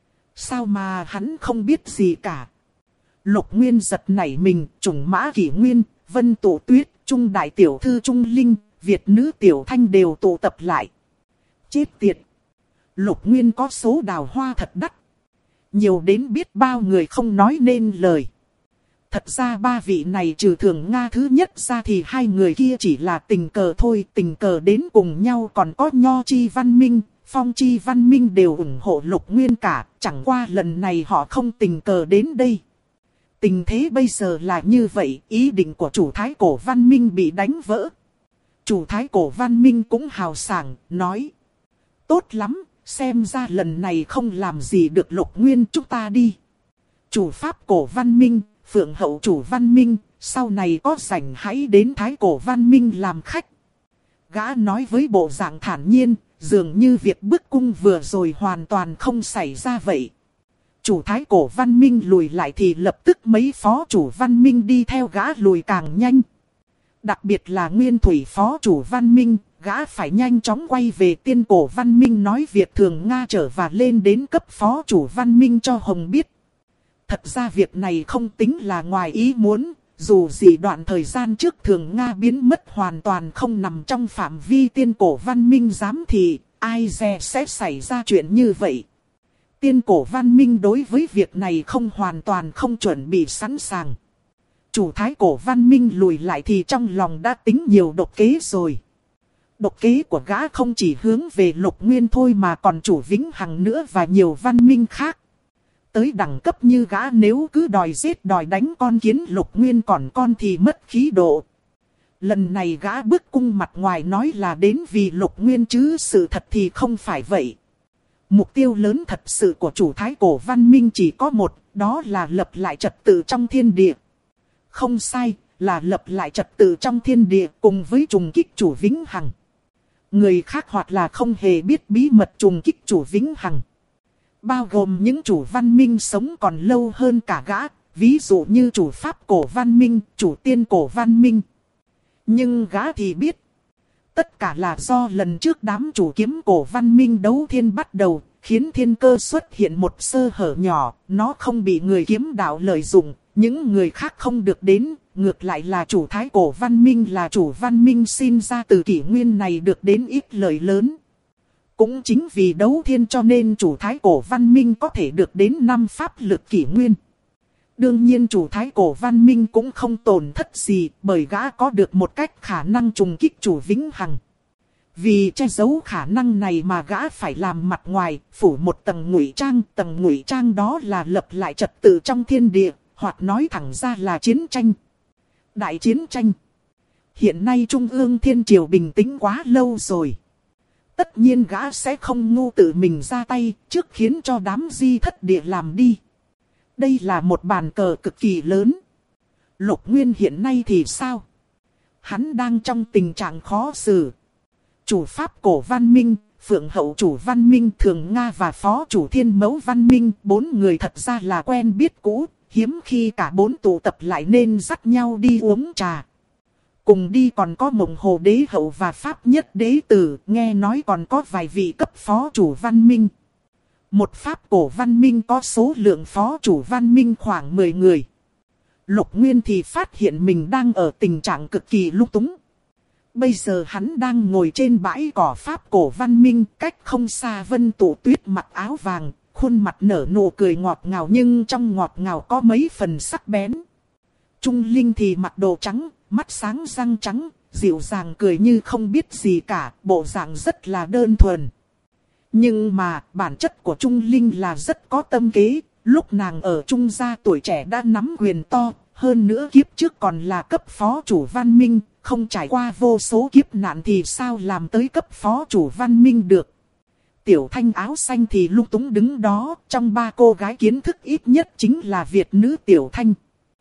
Sao mà hắn không biết gì cả. Lục Nguyên giật nảy mình, chủng mã kỷ nguyên, Vân Tụ Tuyết, Trung đại tiểu thư Trung Linh, Việt nữ Tiểu Thanh đều tụ tập lại. Chết tiệt. Lục Nguyên có số đào hoa thật đắt. Nhiều đến biết bao người không nói nên lời. Thật ra ba vị này trừ Thường Nga thứ nhất ra thì hai người kia chỉ là tình cờ thôi. Tình cờ đến cùng nhau, còn có Nho Chi Văn Minh, Phong Chi Văn Minh đều ủng hộ Lục Nguyên cả. Chẳng qua lần này họ không tình cờ đến đây. Tình thế bây giờ là như vậy, ý định của chủ Thái Cổ Văn Minh bị đánh vỡ. Chủ Thái Cổ Văn Minh cũng hào sảng, nói. Tốt lắm, xem ra lần này không làm gì được Lục Nguyên, chúng ta đi. Chủ Pháp Cổ Văn Minh, Phượng hậu chủ Văn Minh, sau này có rảnh hãy đến Thái Cổ Văn Minh làm khách. Gã nói với bộ dạng thản nhiên, dường như việc bức cung vừa rồi hoàn toàn không xảy ra vậy. Chủ Thái Cổ Văn Minh lùi lại thì lập tức mấy phó chủ Văn Minh đi theo gã lùi càng nhanh. Đặc biệt là Nguyên Thủy phó chủ Văn Minh, gã phải nhanh chóng quay về Tiên Cổ Văn Minh nói việc Thường Nga trở và lên đến cấp phó chủ Văn Minh cho Hồng biết. Thật ra việc này không tính là ngoài ý muốn, dù gì đoạn thời gian trước Thường Nga biến mất hoàn toàn không nằm trong phạm vi Tiên Cổ Văn Minh giám thị, ai dè sẽ xảy ra chuyện như vậy. Tiên Cổ Văn Minh đối với việc này không hoàn toàn không chuẩn bị sẵn sàng. Chủ Thái Cổ Văn Minh lùi lại thì trong lòng đã tính nhiều độc kế rồi. Độc kế của gã không chỉ hướng về Lục Nguyên thôi mà còn chủ Vĩnh Hằng nữa và nhiều văn minh khác. Tới đẳng cấp như gã nếu cứ đòi giết đòi đánh con kiến Lục Nguyên còn con thì mất khí độ. Lần này gã bức cung mặt ngoài nói là đến vì Lục Nguyên chứ sự thật thì không phải vậy. Mục tiêu lớn thật sự của chủ Thái Cổ Văn Minh chỉ có một, đó là lập lại trật tự trong thiên địa. Không sai, là lập lại trật tự trong thiên địa cùng với trùng kích chủ Vĩnh Hằng. Người khác hoặc là không hề biết bí mật trùng kích chủ Vĩnh Hằng. Bao gồm những chủ văn minh sống còn lâu hơn cả gã, ví dụ như chủ Pháp Cổ Văn Minh, chủ Tiên Cổ Văn Minh. Nhưng gã thì biết. Tất cả là do lần trước đám chủ kiếm Cổ Văn Minh đấu thiên bắt đầu, khiến thiên cơ xuất hiện một sơ hở nhỏ, nó không bị người kiếm đạo lợi dụng, những người khác không được đến, ngược lại là chủ thái cổ văn minh là chủ văn minh sinh ra từ kỷ nguyên này được đến ít lợi lớn. Cũng chính vì đấu thiên cho nên chủ thái cổ văn minh có thể được đến 5 pháp lực kỷ nguyên. Đương nhiên chủ thái cổ văn minh cũng không tổn thất gì bởi gã có được một cách khả năng trùng kích chủ vĩnh hằng. Vì che giấu khả năng này mà gã phải làm mặt ngoài, phủ một tầng ngụy trang đó là lập lại trật tự trong thiên địa, hoặc nói thẳng ra là chiến tranh. Đại chiến tranh. Hiện nay Trung ương Thiên Triều bình tĩnh quá lâu rồi. Tất nhiên gã sẽ không ngu tự mình ra tay, trước khiến cho đám di thất địa làm đi. Đây là một bàn cờ cực kỳ lớn. Lục Nguyên hiện nay thì sao? Hắn đang trong tình trạng khó xử. Chủ pháp cổ văn minh, phượng hậu chủ văn minh, thường Nga và phó chủ thiên mẫu văn minh, 4 người thật ra là quen biết cũ, hiếm khi cả 4 tụ tập lại nên dắt nhau đi uống trà. Cùng đi còn có Mộng Hồ Đế Hậu và Pháp Nhất Đế Tử, nghe nói còn có vài vị cấp phó chủ văn minh. Một pháp cổ văn minh có số lượng phó chủ văn minh khoảng 10 người. Lục Nguyên thì phát hiện mình đang ở tình trạng cực kỳ lung túng. Bây giờ hắn đang ngồi trên bãi cỏ pháp cổ văn minh, cách không xa Vân Tụ Tuyết mặc áo vàng, khuôn mặt nở nụ cười ngọt ngào nhưng trong ngọt ngào có mấy phần sắc bén. Trung Linh thì mặc đồ trắng, mắt sáng răng trắng, dịu dàng cười như không biết gì cả, bộ dạng rất là đơn thuần. Nhưng mà bản chất của Trung Linh là rất có tâm kế, lúc nàng ở Trung gia tuổi trẻ đã nắm quyền to, hơn nữa kiếp trước còn là cấp phó chủ văn minh, không trải qua vô số kiếp nạn thì sao làm tới cấp phó chủ văn minh được. Tiểu Thanh áo xanh thì lung túng đứng đó, trong 3 cô gái kiến thức ít nhất chính là Việt nữ Tiểu Thanh.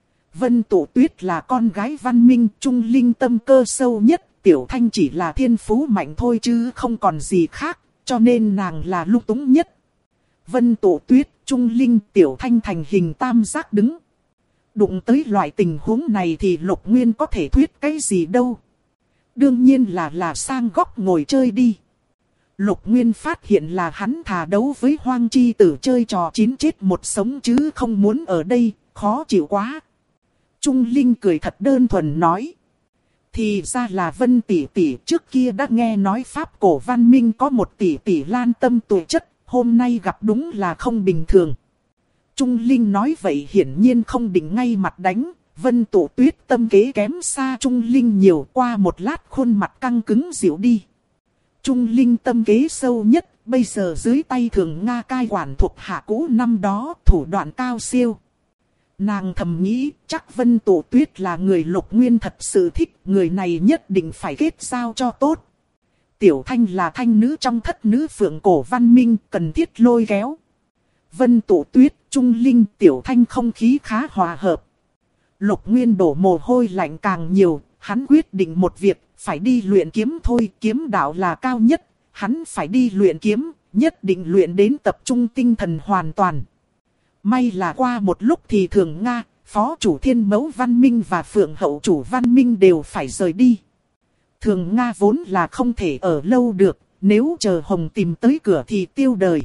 Vân Tụ Tuyết là con gái văn minh, Trung Linh tâm cơ sâu nhất, Tiểu Thanh chỉ là thiên phú mạnh thôi chứ không còn gì khác, cho nên nàng là lung túng nhất. Vân Tụ Tuyết, Trung Linh, Tiểu Thanh thành hình tam giác đứng. Đụng tới loại tình huống này thì Lục Nguyên có thể thuyết cái gì đâu. Đương nhiên là sang góc ngồi chơi đi. Lục Nguyên phát hiện là hắn thà đấu với Hoang Chi Tử chơi trò 9 chết 1 sống chứ không muốn ở đây, khó chịu quá. Trung Linh cười thật đơn thuần nói. Thì ra là Vân tỷ tỷ, trước kia đã nghe nói pháp cổ văn minh có một tỷ tỷ lan tâm tuổi chất, hôm nay gặp đúng là không bình thường. Trung Linh nói vậy hiển nhiên không định ngay mặt đánh, Vân Tụ Tuyết tâm kế kém xa Trung Linh nhiều, qua một lát khuôn mặt căng cứng dịu đi. Trung Linh tâm kế sâu nhất, bây giờ dưới tay thường Nga cai quản thuộc hạ cũ năm đó, thủ đoạn cao siêu. Nàng thầm nghĩ, chắc Vân Tụ Tuyết là người Lục Nguyên thật sự thích, người này nhất định phải kết giao cho tốt. Tiểu Thanh là thanh nữ trong thất nữ phượng cổ văn minh, cần thiết lôi kéo. Vân Tụ Tuyết, Trung Linh, Tiểu Thanh không khí khá hòa hợp. Lục Nguyên đổ mồ hôi lạnh càng nhiều, hắn quyết định một việc, phải đi luyện kiếm thôi, kiếm đạo là cao nhất, hắn phải đi luyện kiếm, nhất định luyện đến tập trung tinh thần hoàn toàn. May là qua một lúc thì Thường Nga, phó chủ thiên mẫu văn minh và phượng hậu chủ văn minh đều phải rời đi. Thường Nga vốn là không thể ở lâu được, nếu chờ Hồng tìm tới cửa thì tiêu đời.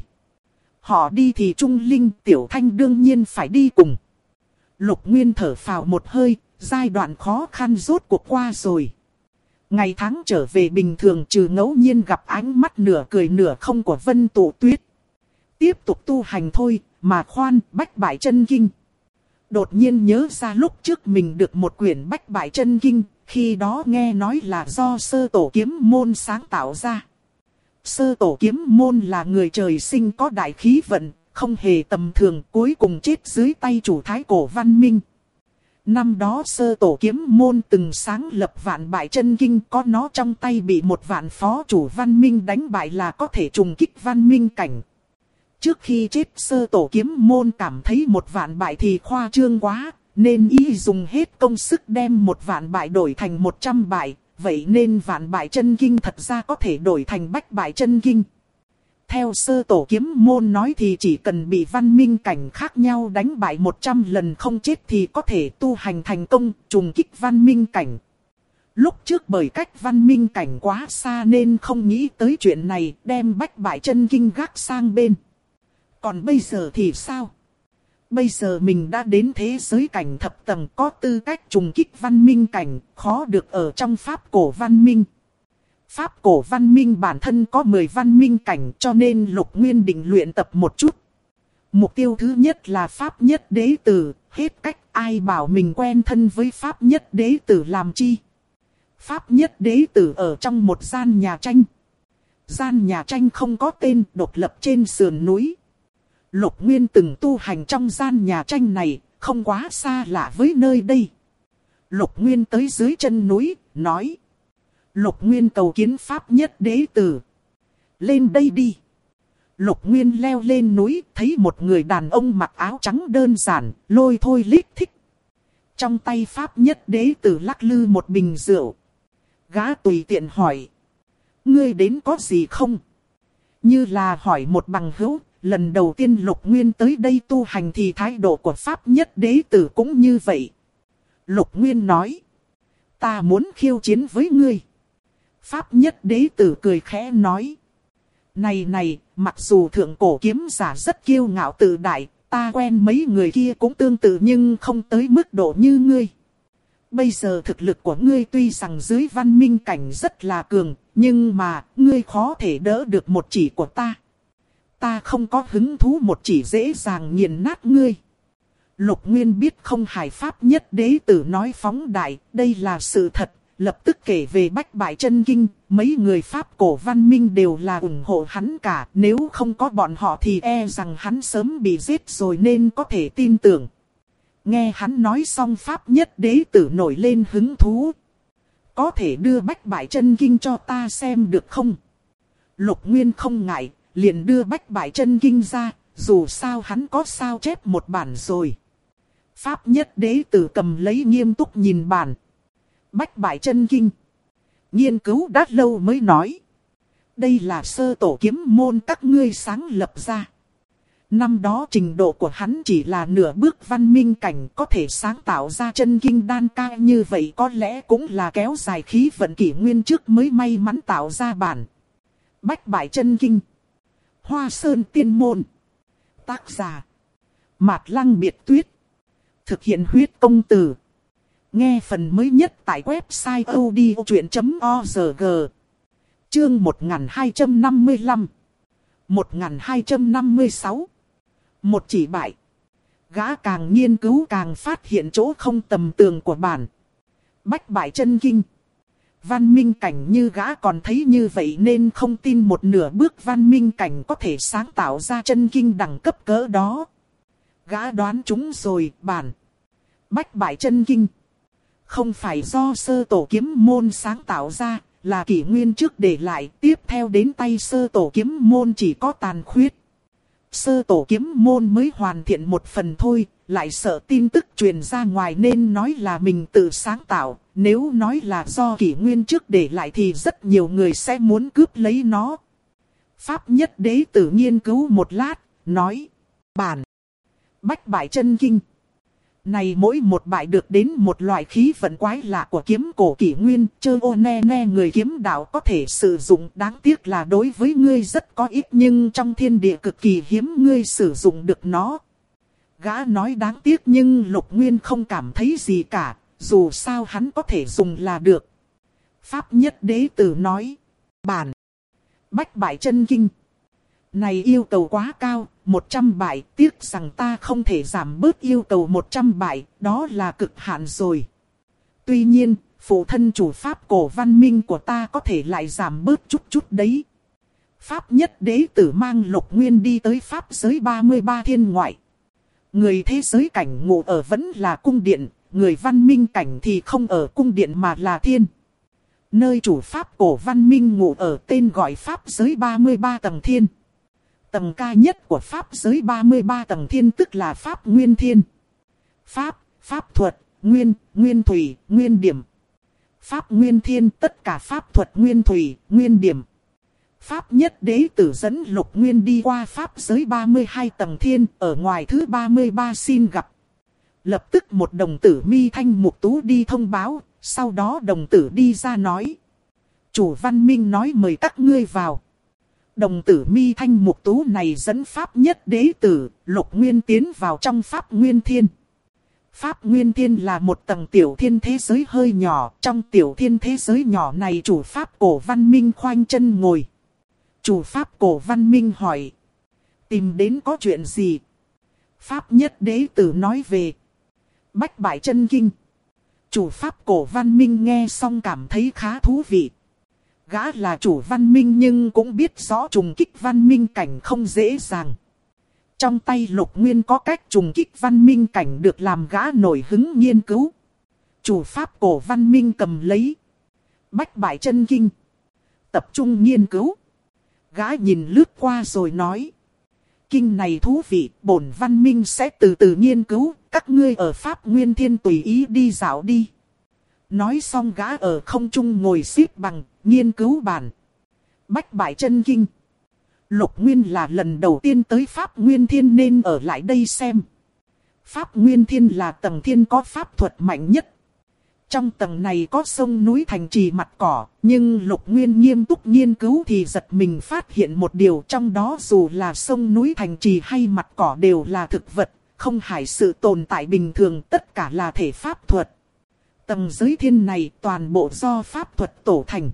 Họ đi thì Trung Linh, Tiểu Thanh đương nhiên phải đi cùng. Lục Nguyên thở phào một hơi, giai đoạn khó khăn rốt cuộc qua rồi. Ngày tháng trở về bình thường trừ ngẫu nhiên gặp ánh mắt nửa cười nửa không của Vân Tụ Tuyết. Tiếp tục tu hành thôi, mà khoan, Bách Bại Chân Kinh. Đột nhiên nhớ ra lúc trước mình được một quyển Bách Bại Chân Kinh, khi đó nghe nói là do Sơ Tổ Kiếm Môn sáng tạo ra. Sơ Tổ Kiếm Môn là người trời sinh có đại khí vận, không hề tầm thường, cuối cùng chết dưới tay chủ thái cổ văn minh. Năm đó Sơ Tổ Kiếm Môn từng sáng lập Vạn Bại Chân Kinh, có nó trong tay bị một vạn phó chủ văn minh đánh bại là có thể trùng kích văn minh cảnh. Trước khi chết Sơ Tổ Kiếm Môn cảm thấy một vạn bại thì khoa trương quá, nên y dùng hết công sức đem một vạn bại đổi thành 100 bại, vậy nên Vạn Bại Chân Kinh thật ra có thể đổi thành Bách Bại Chân Kinh. Theo Sơ Tổ Kiếm Môn nói thì chỉ cần bị văn minh cảnh khác nhau đánh bại 100 lần không chết thì có thể tu hành thành công, trùng kích văn minh cảnh. Lúc trước bởi cách văn minh cảnh quá xa nên không nghĩ tới chuyện này, đem Bách Bại Chân Kinh gác sang bên. Còn bây giờ thì sao? Bây giờ mình đã đến thế giới cảnh thập tầng, có tư cách trùng kích văn minh cảnh, khó được ở trong pháp cổ văn minh. Pháp cổ văn minh bản thân có 10 văn minh cảnh, cho nên Lục Nguyên định luyện tập một chút. Mục tiêu thứ nhất là Pháp Nhất Đế Tử, hết cách ai bảo mình quen thân với Pháp Nhất Đế Tử làm chi. Pháp Nhất Đế Tử ở trong một gian nhà tranh. Gian nhà tranh không có tên, độc lập trên sườn núi. Lục Nguyên từng tu hành trong gian nhà tranh này, không quá xa lạ với nơi đây. Lục Nguyên tới dưới chân núi, nói. Lục Nguyên cầu kiến Pháp Nhất Đế Tử. Lên đây đi. Lục Nguyên leo lên núi, thấy một người đàn ông mặc áo trắng đơn giản, lôi thôi lít thích. Trong tay Pháp Nhất Đế Tử lắc lư một bình rượu. Gã tùy tiện hỏi. Ngươi đến có gì không? Như là hỏi một bằng hữu. Lần đầu tiên Lục Nguyên tới đây tu hành thì thái độ của Pháp Nhất Đế Tử cũng như vậy. Lục Nguyên nói. Ta muốn khiêu chiến với ngươi. Pháp Nhất Đế Tử cười khẽ nói. Này, mặc dù thượng cổ kiếm giả rất kiêu ngạo tự đại, ta quen mấy người kia cũng tương tự nhưng không tới mức độ như ngươi. Bây giờ thực lực của ngươi tuy rằng dưới văn minh cảnh rất là cường, nhưng mà ngươi khó thể đỡ được một chỉ của ta. Ta không có hứng thú một chỉ dễ dàng nghiền nát ngươi. Lục Nguyên biết không hài Pháp Nhất Đế Tử nói phóng đại, đây là sự thật. Lập tức kể về Bách Bại Chân Kinh, mấy người Pháp cổ văn minh đều là ủng hộ hắn cả. Nếu không có bọn họ thì e rằng hắn sớm bị giết rồi nên có thể tin tưởng. Nghe hắn nói xong Pháp Nhất Đế Tử nổi lên hứng thú. Có thể đưa Bách Bại Chân Kinh cho ta xem được không? Lục Nguyên không ngại, liền đưa Bách Bại Chân Kinh ra, dù sao hắn có sao chép một bản rồi. Pháp Nhất Đế Tử cầm lấy nghiêm túc nhìn bản. Bách Bại Chân Kinh. Nghiên cứu đã lâu mới nói. Đây là sơ tổ kiếm môn các ngươi sáng lập ra. Năm đó trình độ của hắn chỉ là nửa bước văn minh cảnh, có thể sáng tạo ra chân kinh đan ca như vậy có lẽ cũng là kéo dài khí vận kỷ nguyên trước mới may mắn tạo ra bản. Bách Bại Chân Kinh. Hoa Sơn Tiên Môn. Tác giả. Mạt Lăng Biệt Tuyết. Thực hiện huyết công từ. Nghe phần mới nhất tại website odchuyện.org. Chương 1255. 1256. Một chỉ bại. Gã càng nghiên cứu càng phát hiện chỗ không tầm tường của bản. Bách Bại Chân Kinh. Văn minh cảnh như gã còn thấy như vậy nên không tin một nửa bước văn minh cảnh có thể sáng tạo ra chân kinh đẳng cấp cỡ đó. Gã đoán chúng rồi, bản Bách Bại Chân Kinh không phải do sơ tổ kiếm môn sáng tạo ra, là kỷ nguyên trước để lại, tiếp theo đến tay sơ tổ kiếm môn chỉ có tàn khuyết. Sơ tổ kiếm môn mới hoàn thiện một phần thôi, lại sợ tin tức truyền ra ngoài nên nói là mình tự sáng tạo. Nếu nói là do kỷ nguyên trước để lại thì rất nhiều người sẽ muốn cướp lấy nó. Pháp Nhất Đế Tử nghiên cứu một lát, nói. Bản Bách Bại Chân Kinh này mỗi một bại được đến một loại khí vận quái lạ của kiếm cổ kỷ nguyên, chơ ô ne người kiếm đạo có thể sử dụng, đáng tiếc là đối với ngươi rất có ích nhưng trong thiên địa cực kỳ hiếm ngươi sử dụng được nó. Gã nói đáng tiếc nhưng Lục Nguyên không cảm thấy gì cả, dù sao hắn có thể dùng là được. Pháp Nhất Đế Tử nói, bản Bách Bại Chân Kinh này yêu cầu quá cao, 100 bại, tiếc rằng ta không thể giảm bớt yêu cầu 100 bại, đó là cực hạn rồi. Tuy nhiên, phụ thân chủ pháp cổ văn minh của ta có thể lại giảm bớt chút đấy. Pháp Nhất Đế Tử mang Lục Nguyên đi tới pháp giới 33 thiên ngoại. Người thế giới cảnh ngụ ở vẫn là cung điện, người văn minh cảnh thì không ở cung điện mà là thiên. Nơi chủ pháp cổ văn minh ngụ ở tên gọi pháp giới 33 tầng thiên. Tầng cao nhất của pháp giới 33 tầng thiên tức là pháp nguyên thiên. Pháp thuật, nguyên thủy, nguyên điểm. Pháp nguyên thiên tất cả pháp thuật nguyên thủy, nguyên điểm. Pháp Nhất Đế Tử dẫn Lục Nguyên đi qua pháp giới 32 tầng thiên, ở ngoài thứ 33 xin gặp. Lập tức một đồng tử mi thanh mục tú đi thông báo, sau đó đồng tử đi ra nói. Chủ văn minh nói mời các ngươi vào. Đồng tử mi thanh mục tú này dẫn Pháp Nhất Đế Tử, Lục Nguyên tiến vào trong Pháp Nguyên Thiên. Pháp Nguyên Thiên là một tầng tiểu thiên thế giới hơi nhỏ, trong tiểu thiên thế giới nhỏ này chủ Pháp cổ văn minh khoanh chân ngồi. Chủ Pháp cổ văn minh hỏi. Tìm đến có chuyện gì? Pháp Nhất Đế Tử nói về Bách Bại Chân Kinh. Chủ Pháp cổ văn minh nghe xong cảm thấy khá thú vị. Gã là chủ văn minh nhưng cũng biết rõ trùng kích văn minh cảnh không dễ dàng. Trong tay Lục Nguyên có cách trùng kích văn minh cảnh được làm gã nổi hứng nghiên cứu. Chủ Pháp cổ văn minh cầm lấy Bách Bại Chân Kinh, tập trung nghiên cứu. Gã nhìn lướt qua rồi nói. Kinh này thú vị, bổn văn minh sẽ từ từ nghiên cứu, các ngươi ở Pháp Nguyên Thiên tùy ý đi dạo đi. Nói xong gã ở không trung ngồi xếp bằng, nghiên cứu bản Bách Bại Chân Kinh. Lục Nguyên là lần đầu tiên tới Pháp Nguyên Thiên nên ở lại đây xem. Pháp Nguyên Thiên là tầng thiên có pháp thuật mạnh nhất. Trong tầng này có sông núi thành trì mặt cỏ, nhưng Lục Nguyên nghiêm túc nghiên cứu thì giật mình phát hiện một điều, trong đó dù là sông núi thành trì hay mặt cỏ đều là thực vật, không phải sự tồn tại bình thường, tất cả là thể pháp thuật. Tầng giới thiên này toàn bộ do pháp thuật tổ thành.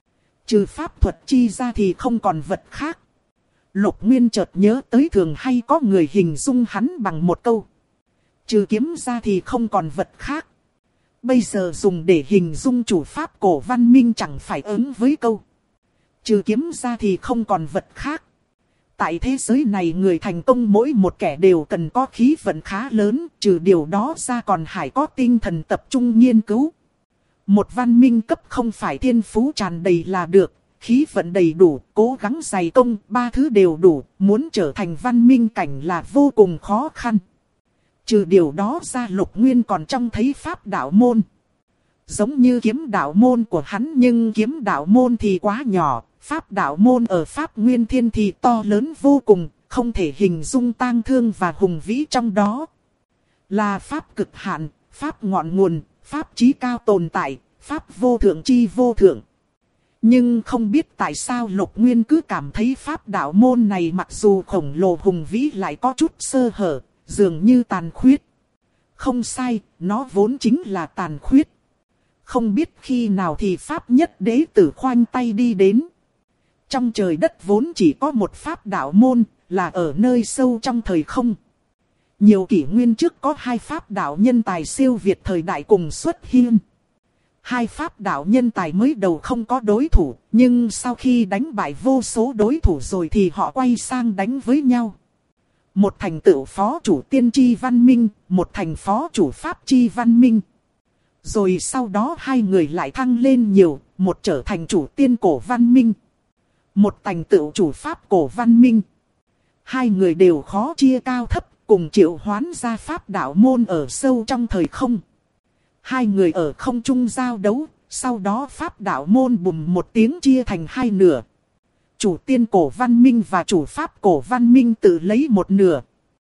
Trừ pháp thuật chi ra thì không còn vật khác. Lục Nguyên chợt nhớ tới thường hay có người hình dung hắn bằng một câu. Trừ kiếm ra thì không còn vật khác. Bây giờ dùng để hình dung chủ Pháp cổ văn minh chẳng phải ứng với câu. Trừ kiếm ra thì không còn vật khác. Tại thế giới này người thành công mỗi một kẻ đều cần có khí vận khá lớn. Trừ điều đó ra còn phải có tinh thần tập trung nghiên cứu. Một văn minh cấp không phải thiên phú tràn đầy là được. Khí vận đầy đủ, cố gắng dày công, ba thứ đều đủ. Muốn trở thành văn minh cảnh là vô cùng khó khăn. Trừ điều đó ra Lục Nguyên còn trông thấy pháp đạo môn. Giống như kiếm đạo môn của hắn nhưng kiếm đạo môn thì quá nhỏ. Pháp đạo môn ở Pháp Nguyên Thiên thì to lớn vô cùng, không thể hình dung tang thương và hùng vĩ trong đó. Là pháp cực hạn, pháp ngọn nguồn, pháp chí cao tồn tại, pháp vô thượng chi vô thượng. Nhưng không biết tại sao Lục Nguyên cứ cảm thấy pháp đạo môn này mặc dù khổng lồ hùng vĩ lại có chút sơ hở, dường như tàn khuyết. Không sai, nó vốn chính là tàn khuyết. Không biết khi nào thì Pháp Nhất Đế Tử khoanh tay đi đến. Trong trời đất vốn chỉ có một pháp đạo môn, là ở nơi sâu trong thời không. Nhiều kỷ nguyên trước có hai pháp đạo nhân tài siêu việt thời đại cùng xuất hiện. Hai pháp đạo nhân tài mới đầu không có đối thủ, nhưng sau khi đánh bại vô số đối thủ rồi thì họ quay sang đánh với nhau. Một thành tựu phó chủ tiên tri văn minh, một thành phó chủ pháp chi văn minh. Rồi sau đó hai người lại thăng lên nhiều, một trở thành chủ tiên cổ văn minh, một thành tựu chủ pháp cổ văn minh. Hai người đều khó chia cao thấp, cùng triệu hoán ra pháp đạo môn ở sâu trong thời không. Hai người ở không trung giao đấu, sau đó pháp đạo môn bùm một tiếng chia thành hai nửa. Chủ tiên cổ văn minh và chủ pháp cổ văn minh tự lấy một nửa.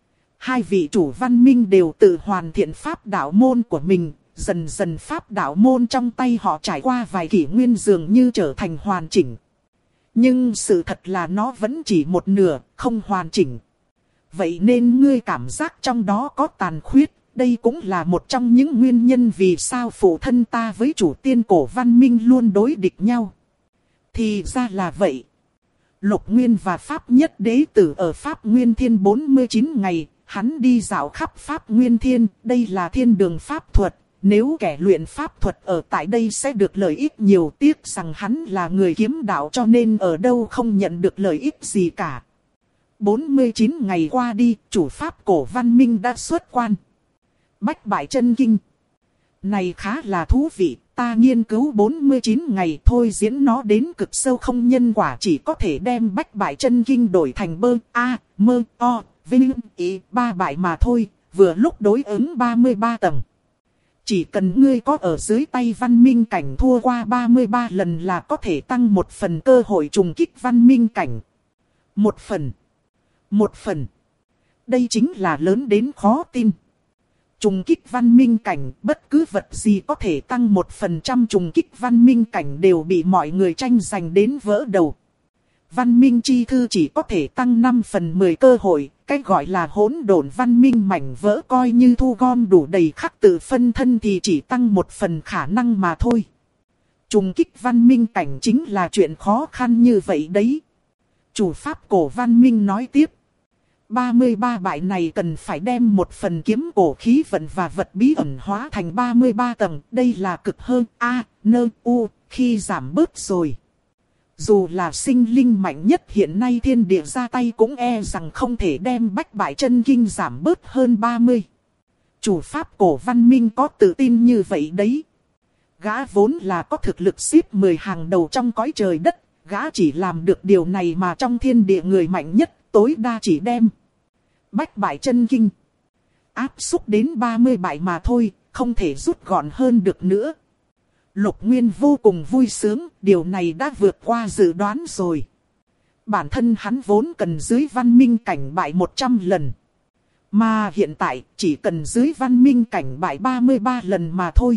Hai vị chủ văn minh đều tự hoàn thiện pháp đạo môn của mình. Dần dần pháp đạo môn trong tay họ trải qua vài kỷ nguyên dường như trở thành hoàn chỉnh. Nhưng sự thật là nó vẫn chỉ một nửa, không hoàn chỉnh. Vậy nên ngươi cảm giác trong đó có tàn khuyết. Đây cũng là một trong những nguyên nhân vì sao phụ thân ta với chủ tiên cổ văn minh luôn đối địch nhau. Thì ra là vậy. Lục Nguyên và Pháp Nhất Đế Tử ở Pháp Nguyên Thiên 49 ngày, hắn đi dạo khắp Pháp Nguyên Thiên, đây là thiên đường pháp thuật. Nếu kẻ luyện pháp thuật ở tại đây sẽ được lợi ích nhiều, tiếc rằng hắn là người kiếm đạo cho nên ở đâu không nhận được lợi ích gì cả. 49 ngày qua đi, chủ pháp cổ văn minh đã xuất quan. Bách Bại Chân Kinh. Này khá là thú vị, ta nghiên cứu 49 ngày thôi diễn nó đến cực sâu không nhân quả chỉ có thể đem Bách Bại Chân Kinh đổi thành bơ, a, mơ, o, vinh, ý, ba bại mà thôi, vừa lúc đối ứng 33 tầng. Chỉ cần ngươi có ở dưới tay văn minh cảnh thua qua 33 lần là có thể tăng một phần cơ hội trùng kích văn minh cảnh. Một phần. Một phần. Đây chính là lớn đến khó tin. Trùng kích văn minh cảnh, bất cứ vật gì có thể tăng 1% trùng kích văn minh cảnh đều bị mọi người tranh giành đến vỡ đầu. văn minh chi thư chỉ có thể tăng 5/10 cơ hội, cái gọi là hỗn độn văn minh mảnh vỡ coi như thu gom đủ đầy khắc tự phân thân thì chỉ tăng 1/10 khả năng mà thôi. Trùng kích văn minh cảnh chính là chuyện khó khăn như vậy đấy. Chủ pháp cổ văn minh nói tiếp. 33 bại này cần phải đem một phần kiếm cổ khí vận và vật bí ẩn hóa thành 33 tầng. Đây là cực hơn khi giảm bớt rồi. Dù là sinh linh mạnh nhất hiện nay thiên địa ra tay cũng e rằng không thể đem bách bại chân kinh giảm bớt hơn 30. Chủ pháp cổ văn minh có tự tin như vậy đấy. Gã vốn là có thực lực xếp 10 hàng đầu trong cõi trời đất. Gã chỉ làm được điều này mà trong thiên địa người mạnh nhất tối đa chỉ đem bách bại chân kinh áp xúc đến 30 bại mà thôi, không thể rút gọn hơn được nữa. Lục Nguyên vô cùng vui sướng, điều này đã vượt qua dự đoán rồi. Bản thân hắn vốn cần dưới văn minh cảnh bại 100 lần. Mà hiện tại chỉ cần dưới văn minh cảnh bại 33 lần mà thôi.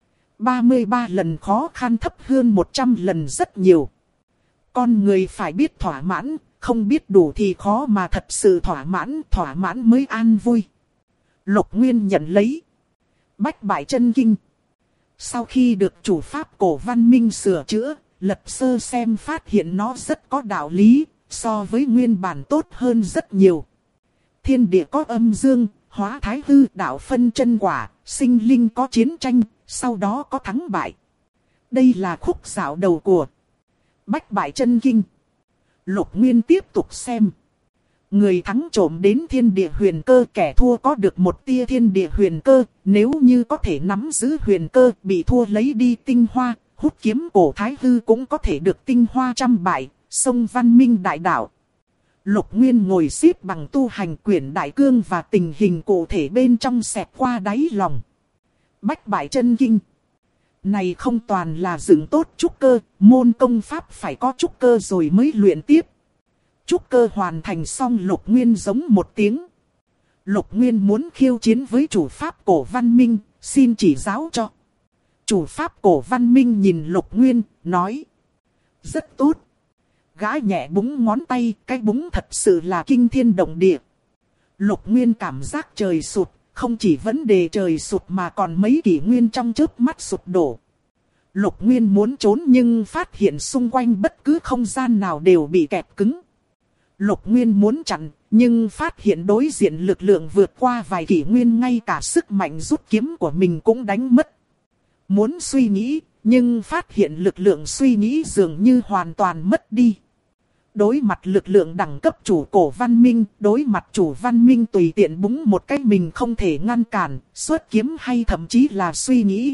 33 lần khó khăn thấp hơn 100 lần rất nhiều. Con người phải biết thỏa mãn, không biết đủ thì khó mà thật sự thỏa mãn mới an vui. Lục Nguyên nhận lấy bách bại chân kinh. Sau khi được chủ pháp cổ văn minh sửa chữa, lật sơ xem phát hiện nó rất có đạo lý, so với nguyên bản tốt hơn rất nhiều. Thiên địa có âm dương, hóa thái hư, đạo phân chân quả, sinh linh có chiến tranh, sau đó có thắng bại. Đây là khúc dạo đầu của bách bại chân kinh. Lục Nguyên tiếp tục xem. Người thắng trộm đến thiên địa huyền cơ, kẻ thua có được một tia thiên địa huyền cơ. Nếu như có thể nắm giữ huyền cơ, bị thua lấy đi tinh hoa, hút kiếm cổ thái hư cũng có thể được tinh hoa trăm bại, sông văn minh đại đạo. Lục Nguyên ngồi xếp bằng tu hành quyển đại cương và tình hình cụ thể bên trong xẹt qua đáy lòng. Bách bại chân kinh. Này không toàn là dựng tốt trúc cơ, môn công pháp phải có trúc cơ rồi mới luyện tiếp. Trúc cơ hoàn thành xong Lục Nguyên giống một tiếng. Lục Nguyên muốn khiêu chiến với chủ pháp cổ văn minh, xin chỉ giáo cho. Chủ pháp cổ văn minh nhìn Lục Nguyên, nói. Rất tốt. Gã nhẹ búng ngón tay, cái búng thật sự là kinh thiên động địa. Lục Nguyên cảm giác trời sụt. Không chỉ vấn đề trời sụp mà còn mấy kỷ nguyên trong chớp mắt sụp đổ. Lục Nguyên muốn trốn nhưng phát hiện xung quanh bất cứ không gian nào đều bị kẹp cứng. Lục Nguyên muốn chặn, nhưng phát hiện đối diện lực lượng vượt qua vài kỷ nguyên, ngay cả sức mạnh rút kiếm của mình cũng đánh mất. Muốn suy nghĩ, nhưng phát hiện lực lượng suy nghĩ dường như hoàn toàn mất đi. Đối mặt lực lượng đẳng cấp chủ cổ văn minh, đối mặt chủ văn minh tùy tiện búng một cái mình không thể ngăn cản, xuất kiếm hay thậm chí là suy nghĩ.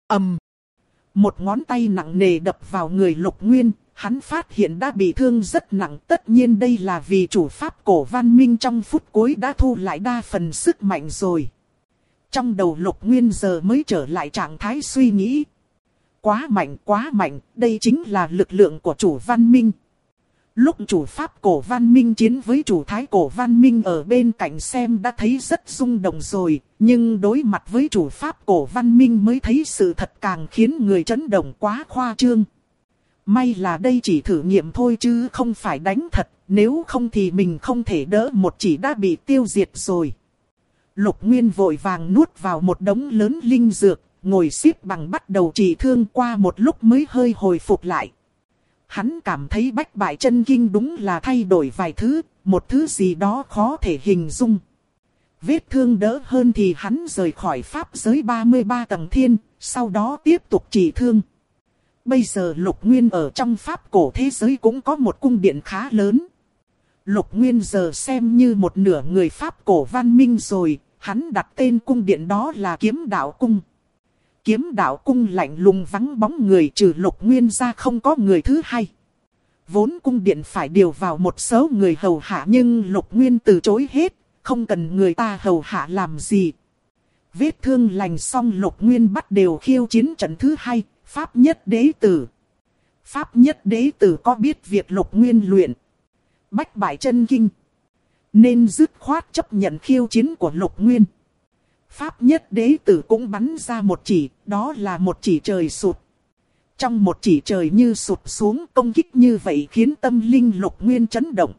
Một ngón tay nặng nề đập vào người Lục Nguyên, hắn phát hiện đã bị thương rất nặng. Tất nhiên đây là vì chủ pháp cổ văn minh trong phút cuối đã thu lại đa phần sức mạnh rồi. Trong đầu Lục Nguyên giờ mới trở lại trạng thái suy nghĩ. Quá mạnh, đây chính là lực lượng của chủ văn minh. Lúc chủ pháp cổ văn minh chiến với chủ thái cổ văn minh ở bên cạnh xem đã thấy rất rung động rồi, nhưng đối mặt với chủ pháp cổ văn minh mới thấy sự thật càng khiến người chấn động quá khoa trương. May là đây chỉ thử nghiệm thôi chứ không phải đánh thật, nếu không thì mình không thể đỡ một chỉ đã bị tiêu diệt rồi. Lục Nguyên vội vàng nuốt vào một đống lớn linh dược, ngồi xếp bằng bắt đầu trị thương, qua một lúc mới hơi hồi phục lại. Hắn cảm thấy bách bại chân kinh đúng là thay đổi vài thứ, một thứ gì đó khó thể hình dung. Vết thương đỡ hơn thì hắn rời khỏi pháp giới 33 tầng thiên, sau đó tiếp tục trị thương. Bây giờ Lục Nguyên ở trong pháp cổ thế giới cũng có một cung điện khá lớn. Lục Nguyên giờ xem như một nửa người pháp cổ văn minh rồi, hắn đặt tên cung điện đó là Kiếm Đạo Cung. Kiếm Đạo Cung lạnh lùng vắng bóng người, trừ Lục Nguyên ra không có người thứ hai. Vốn cung điện phải điều vào một số người hầu hạ nhưng Lục Nguyên từ chối hết, không cần người ta hầu hạ làm gì. Vết thương lành xong Lục Nguyên bắt đầu khiêu chiến trận thứ hai, Pháp Nhất Đế Tử. Pháp Nhất Đế Tử có biết việc Lục Nguyên luyện bách bại chân kinh, nên dứt khoát chấp nhận khiêu chiến của Lục Nguyên. Pháp Nhất Đế Tử cũng bắn ra một chỉ, đó là một chỉ trời sụt. trong một chỉ trời như sụp xuống, công kích như vậy khiến tâm linh Lục Nguyên chấn động.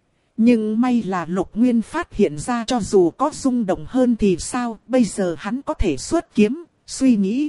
Nhưng may là Lục Nguyên phát hiện ra cho dù có rung động hơn thì sao, bây giờ hắn có thể xuất kiếm, suy nghĩ.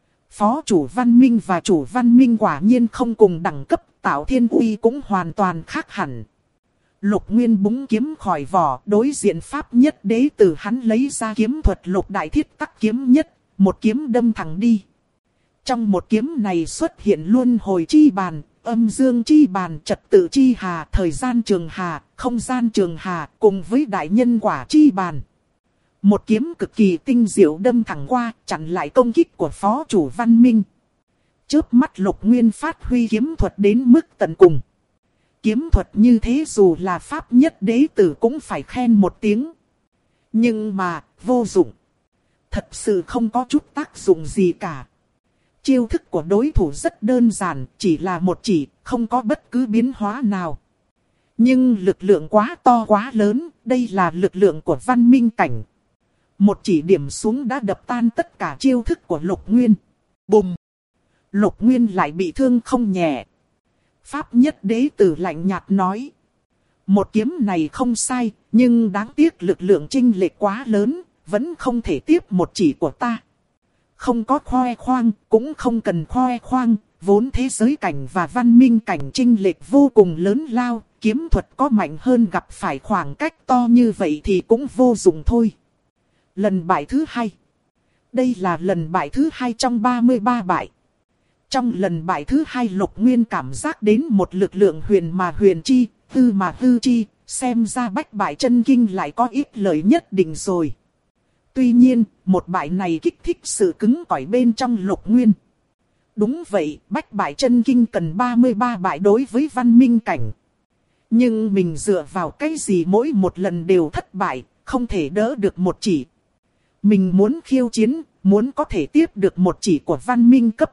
Phó chủ Văn Minh và chủ Văn Minh quả nhiên không cùng đẳng cấp, tạo thiên uy cũng hoàn toàn khác hẳn. Lục Nguyên búng kiếm khỏi vỏ, đối diện pháp nhất đế tử, hắn lấy ra kiếm thuật Lục Đại Thiết Tắc kiếm nhất, một kiếm đâm thẳng đi. Trong một kiếm này xuất hiện luân hồi chi bàn, âm dương chi bàn, trật tự chi hà, thời gian trường hà, không gian trường hà, cùng với đại nhân quả chi bàn. Một kiếm cực kỳ tinh diệu đâm thẳng qua, chặn lại công kích của phó chủ Văn Minh. Chớp mắt Lục Nguyên phát huy kiếm thuật đến mức tận cùng. Kiếm thuật như thế dù là pháp nhất đế tử cũng phải khen một tiếng. Nhưng mà, vô dụng. Thật sự không có chút tác dụng gì cả. Chiêu thức của đối thủ rất đơn giản, chỉ là một chỉ, không có bất cứ biến hóa nào. Nhưng lực lượng quá to quá lớn, đây là lực lượng của văn minh cảnh. Một chỉ điểm xuống đã đập tan tất cả chiêu thức của Lục Nguyên. Bùm! Lục Nguyên lại bị thương không nhẹ. Pháp nhất đế tử lạnh nhạt nói. Một kiếm này không sai, nhưng đáng tiếc lực lượng chênh lệch quá lớn, vẫn không thể tiếp một chỉ của ta. Không có khoe khoang, cũng không cần khoe khoang, vốn thế giới cảnh và văn minh cảnh chênh lệch vô cùng lớn lao, kiếm thuật có mạnh hơn gặp phải khoảng cách to như vậy thì cũng vô dụng thôi. Lần bại thứ hai. Đây là lần bại thứ hai trong 33 bại. Trong lần bại thứ hai Lục Nguyên cảm giác đến một lực lượng huyền mà huyền chi, hư mà hư chi, xem ra bách bại chân kinh lại có ít lợi nhất định rồi. Tuy nhiên, một bại này kích thích sự cứng cỏi bên trong Lục Nguyên. Đúng vậy, bách bại chân kinh cần 33 bại đối với văn minh cảnh. Nhưng mình dựa vào cái gì mỗi một lần đều thất bại, không thể đỡ được một chỉ. Mình muốn khiêu chiến, muốn có thể tiếp được một chỉ của văn minh cấp.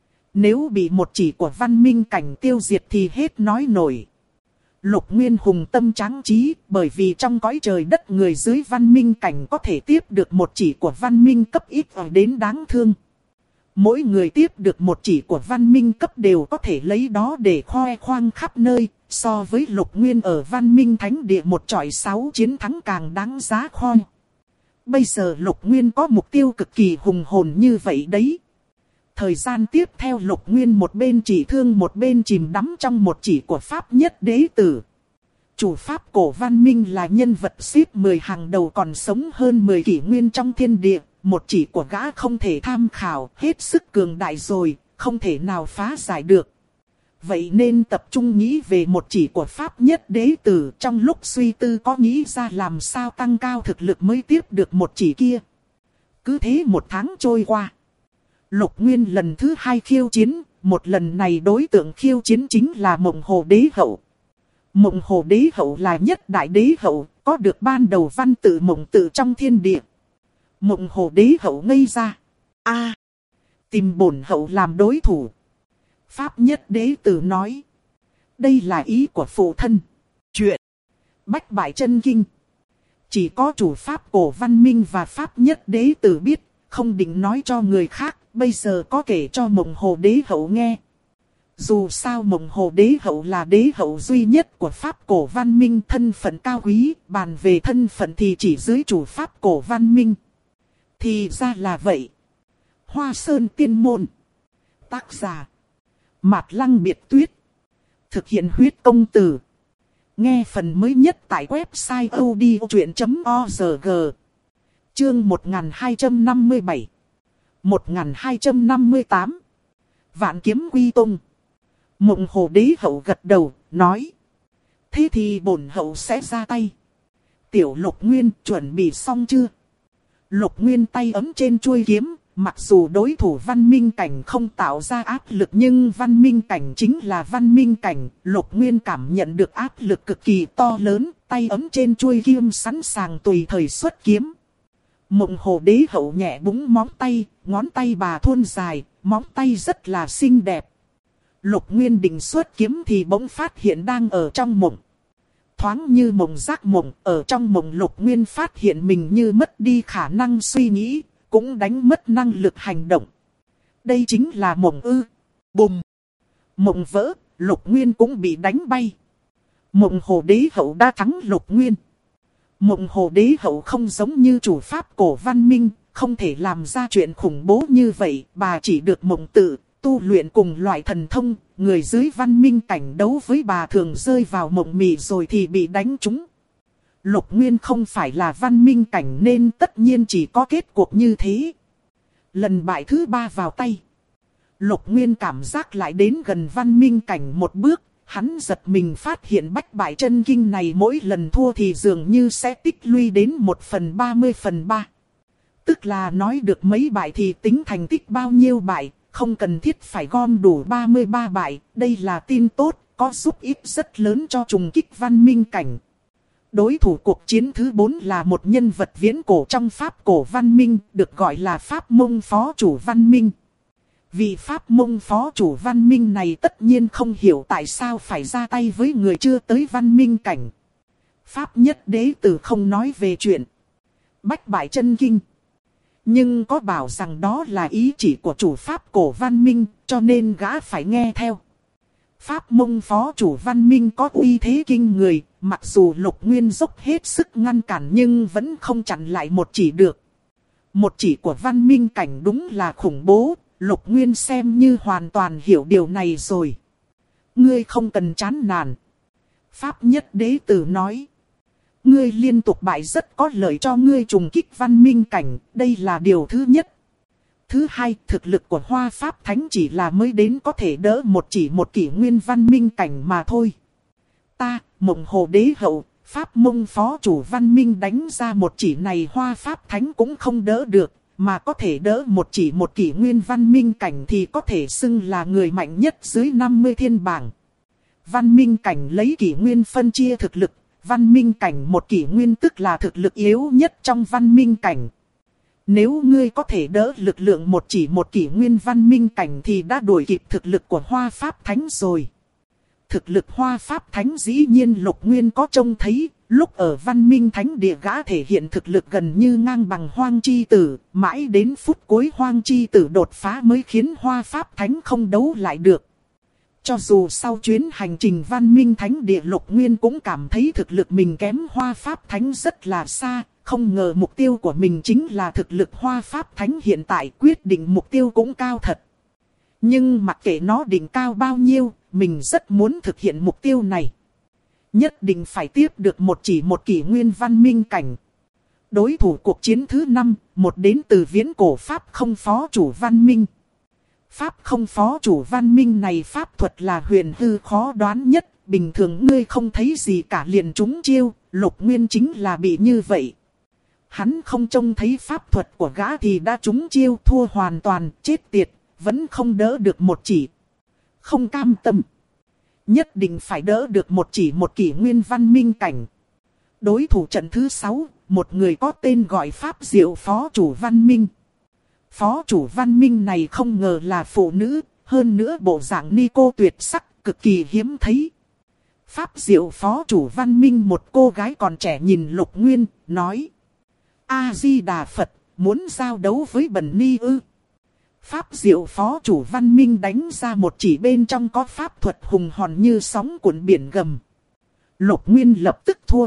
Nếu bị một chỉ của văn minh cảnh tiêu diệt thì hết nói nổi. Lục Nguyên hùng tâm tráng trí, bởi vì trong cõi trời đất người dưới văn minh cảnh có thể tiếp được một chỉ của văn minh cấp ít ở đến đáng thương. Mỗi người tiếp được một chỉ của văn minh cấp đều có thể lấy đó để khoe khoang khắp nơi, so với Lục Nguyên ở văn minh thánh địa một chọi 6 chiến thắng càng đáng giá khoe. Bây giờ Lục Nguyên có mục tiêu cực kỳ hùng hồn như vậy đấy. Thời gian tiếp theo Lục Nguyên một bên chỉ thương một bên chìm đắm trong một chỉ của pháp nhất đế tử. Chủ pháp cổ văn minh là nhân vật xếp 10 hàng đầu còn sống hơn 10 kỷ nguyên trong thiên địa. Một chỉ của gã không thể tham khảo, hết sức cường đại rồi, không thể nào phá giải được. Vậy nên tập trung nghĩ về một chỉ của pháp nhất đế tử, trong lúc suy tư có nghĩ ra làm sao tăng cao thực lực mới tiếp được một chỉ kia. Cứ thế một tháng trôi qua. Lục Nguyên lần thứ hai khiêu chiến, một lần này đối tượng khiêu chiến chính là Mộng Hồ Đế Hậu. Mộng Hồ Đế Hậu là nhất đại đế hậu, có được ban đầu văn tự mộng tự trong thiên địa. Mộng Hồ Đế Hậu ngây ra. Tìm bổn hậu làm đối thủ. Pháp nhất đế tử nói. Đây là ý của phụ thân. Chuyện bách bại chân kinh. Chỉ có chủ pháp cổ văn minh và pháp nhất đế tử biết, không định nói cho người khác. Bây giờ có kể cho Mộng Hồ Đế Hậu nghe. Dù sao Mộng Hồ Đế Hậu là đế hậu duy nhất của pháp cổ văn minh, thân phận cao quý, bàn về thân phận thì chỉ dưới chủ pháp cổ văn minh. Thì ra là vậy. Hoa Sơn Tiên Môn. Tác giả Mạt Lăng Biệt Tuyết. Thực hiện huyết công từ. Nghe phần mới nhất tại website odchuyện.org. Chương 1257 1258 Vạn Kiếm Quy Tông. Mộng Hồ Đế Hậu gật đầu, nói. Thế thì bổn hậu sẽ ra tay. Tiểu Lục Nguyên chuẩn bị xong chưa? Lục Nguyên tay ấm trên chuôi kiếm, mặc dù đối thủ văn minh cảnh không tạo ra áp lực nhưng văn minh cảnh chính là văn minh cảnh. Lục Nguyên cảm nhận được áp lực cực kỳ to lớn, tay ấm trên chuôi kiếm sẵn sàng tùy thời xuất kiếm. Mộng Hồ Đế Hậu nhẹ búng móng tay, ngón tay bà thuôn dài, móng tay rất là xinh đẹp. Lục Nguyên định xuất kiếm thì bỗng phát hiện đang ở trong mộng. Thoáng như mộng giác mộng, ở trong mộng Lục Nguyên phát hiện mình như mất đi khả năng suy nghĩ, cũng đánh mất năng lực hành động. Đây chính là mộng ư? Bùm! Mộng vỡ, Lục Nguyên cũng bị đánh bay. Mộng Hồ Đế Hậu đã thắng Lục Nguyên. Mộng Hồ Đế Hậu không giống như chủ pháp cổ văn minh, không thể làm ra chuyện khủng bố như vậy. Bà chỉ được mộng tự, tu luyện cùng loại thần thông. Người dưới văn minh cảnh đấu với bà thường rơi vào mộng mị rồi thì bị đánh trúng. Lục Nguyên không phải là văn minh cảnh nên tất nhiên chỉ có kết cuộc như thế. Lần bại thứ 3 vào tay. Lục Nguyên cảm giác lại đến gần văn minh cảnh một bước. Hắn giật mình phát hiện bách bại chân kinh này mỗi lần thua thì dường như sẽ tích lũy đến 1/30/3. Tức là nói được mấy bại thì tính thành tích bao nhiêu bại, không cần thiết phải gom đủ 33 bại. Đây là tin tốt, có giúp ích rất lớn cho trùng kích văn minh cảnh. Đối thủ cuộc chiến thứ 4 là một nhân vật viễn cổ trong pháp cổ văn minh, được gọi là Pháp Mông Phó Chủ Văn Minh. Vị Pháp Mông Phó Chủ Văn Minh này tất nhiên không hiểu tại sao phải ra tay với người chưa tới văn minh cảnh. Pháp Nhất Đế Tử không nói về chuyện bách bại chân kinh, nhưng có bảo rằng đó là ý chỉ của chủ pháp cổ văn minh, cho nên gã phải nghe theo. Pháp Mông Phó Chủ Văn Minh có uy thế kinh người, mặc dù Lục Nguyên dốc hết sức ngăn cản nhưng vẫn không chặn lại một chỉ được. Một chỉ của văn minh cảnh đúng là khủng bố, Lục Nguyên xem như hoàn toàn hiểu điều này rồi. Ngươi không cần chán nản. Pháp Nhất Đế Tử nói. Ngươi liên tục bại rất có lợi cho ngươi trùng kích văn minh cảnh, đây là điều thứ nhất. Thứ hai, thực lực của Hoa Pháp Thánh chỉ là mới đến có thể đỡ một kỷ nguyên văn minh cảnh mà thôi. Ta, Mộng Hồ Đế Hậu, Pháp Mông Phó Chủ Văn Minh đánh ra một chỉ này Hoa Pháp Thánh cũng không đỡ được, mà có thể đỡ một kỷ nguyên văn minh cảnh thì có thể xưng là người mạnh nhất dưới 50 thiên bảng. Văn minh cảnh lấy kỷ nguyên phân chia thực lực, văn minh cảnh một kỷ nguyên tức là thực lực yếu nhất trong văn minh cảnh. Nếu ngươi có thể đỡ lực lượng một kỷ nguyên văn minh cảnh thì đã đuổi kịp thực lực của Hoa Pháp Thánh rồi. Thực lực Hoa Pháp Thánh dĩ nhiên Lục Nguyên có trông thấy, lúc ở văn minh thánh địa gã thể hiện thực lực gần như ngang bằng Hoang Chi Tử, mãi đến phút cuối Hoang Chi Tử đột phá mới khiến Hoa Pháp Thánh không đấu lại được. Cho dù sau chuyến hành trình văn minh thánh địa Lục Nguyên cũng cảm thấy thực lực mình kém Hoa Pháp Thánh rất là xa, không ngờ mục tiêu của mình chính là thực lực Hoa Pháp Thánh hiện tại, quyết định mục tiêu cũng cao thật. Nhưng mặc kệ nó định cao bao nhiêu, mình rất muốn thực hiện mục tiêu này. Nhất định phải tiếp được một kỷ nguyên văn minh cảnh. Đối thủ cuộc chiến thứ 5, một đến từ viễn cổ Pháp Không Phó Chủ Văn Minh. Pháp Không Phó Chủ Văn Minh này pháp thuật là huyền hư khó đoán nhất, bình thường ngươi không thấy gì cả liền trúng chiêu, Lục Nguyên chính là bị như vậy. Hắn không trông thấy pháp thuật của gã thì đã trúng chiêu, thua hoàn toàn, chết tiệt, vẫn không đỡ được một chỉ. Không cam tâm. Nhất định phải đỡ được một kỷ nguyên văn minh cảnh. Đối thủ trận thứ 6, một người có tên gọi Pháp Diệu Phó Chủ Văn Minh. Phó Chủ Văn Minh này không ngờ là phụ nữ, hơn nữa bộ dạng ni cô tuyệt sắc, cực kỳ hiếm thấy. Pháp Diệu Phó Chủ Văn Minh một cô gái còn trẻ nhìn Lục Nguyên, nói. A-di-đà Phật, muốn giao đấu với Bần Ni ư? Pháp Diệu Phó Chủ Văn Minh đánh ra một chỉ bên trong có pháp thuật hùng hồn như sóng cuộn biển gầm. Lục Nguyên lập tức thua.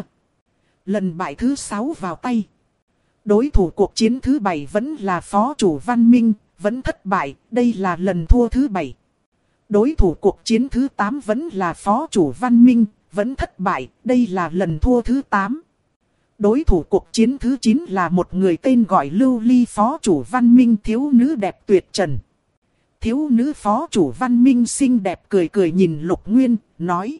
Lần bại thứ 6 vào tay. Đối thủ cuộc chiến thứ 7 vẫn là Phó Chủ Văn Minh, vẫn thất bại, đây là lần thua thứ 7. Đối thủ cuộc chiến thứ 8 vẫn là Phó Chủ Văn Minh, vẫn thất bại, đây là lần thua thứ 8. Đối thủ cuộc chiến thứ 9 là một người tên gọi Lưu Ly Phó Chủ Văn Minh, thiếu nữ đẹp tuyệt trần. Thiếu nữ Phó Chủ Văn Minh xinh đẹp cười cười nhìn Lục Nguyên, nói.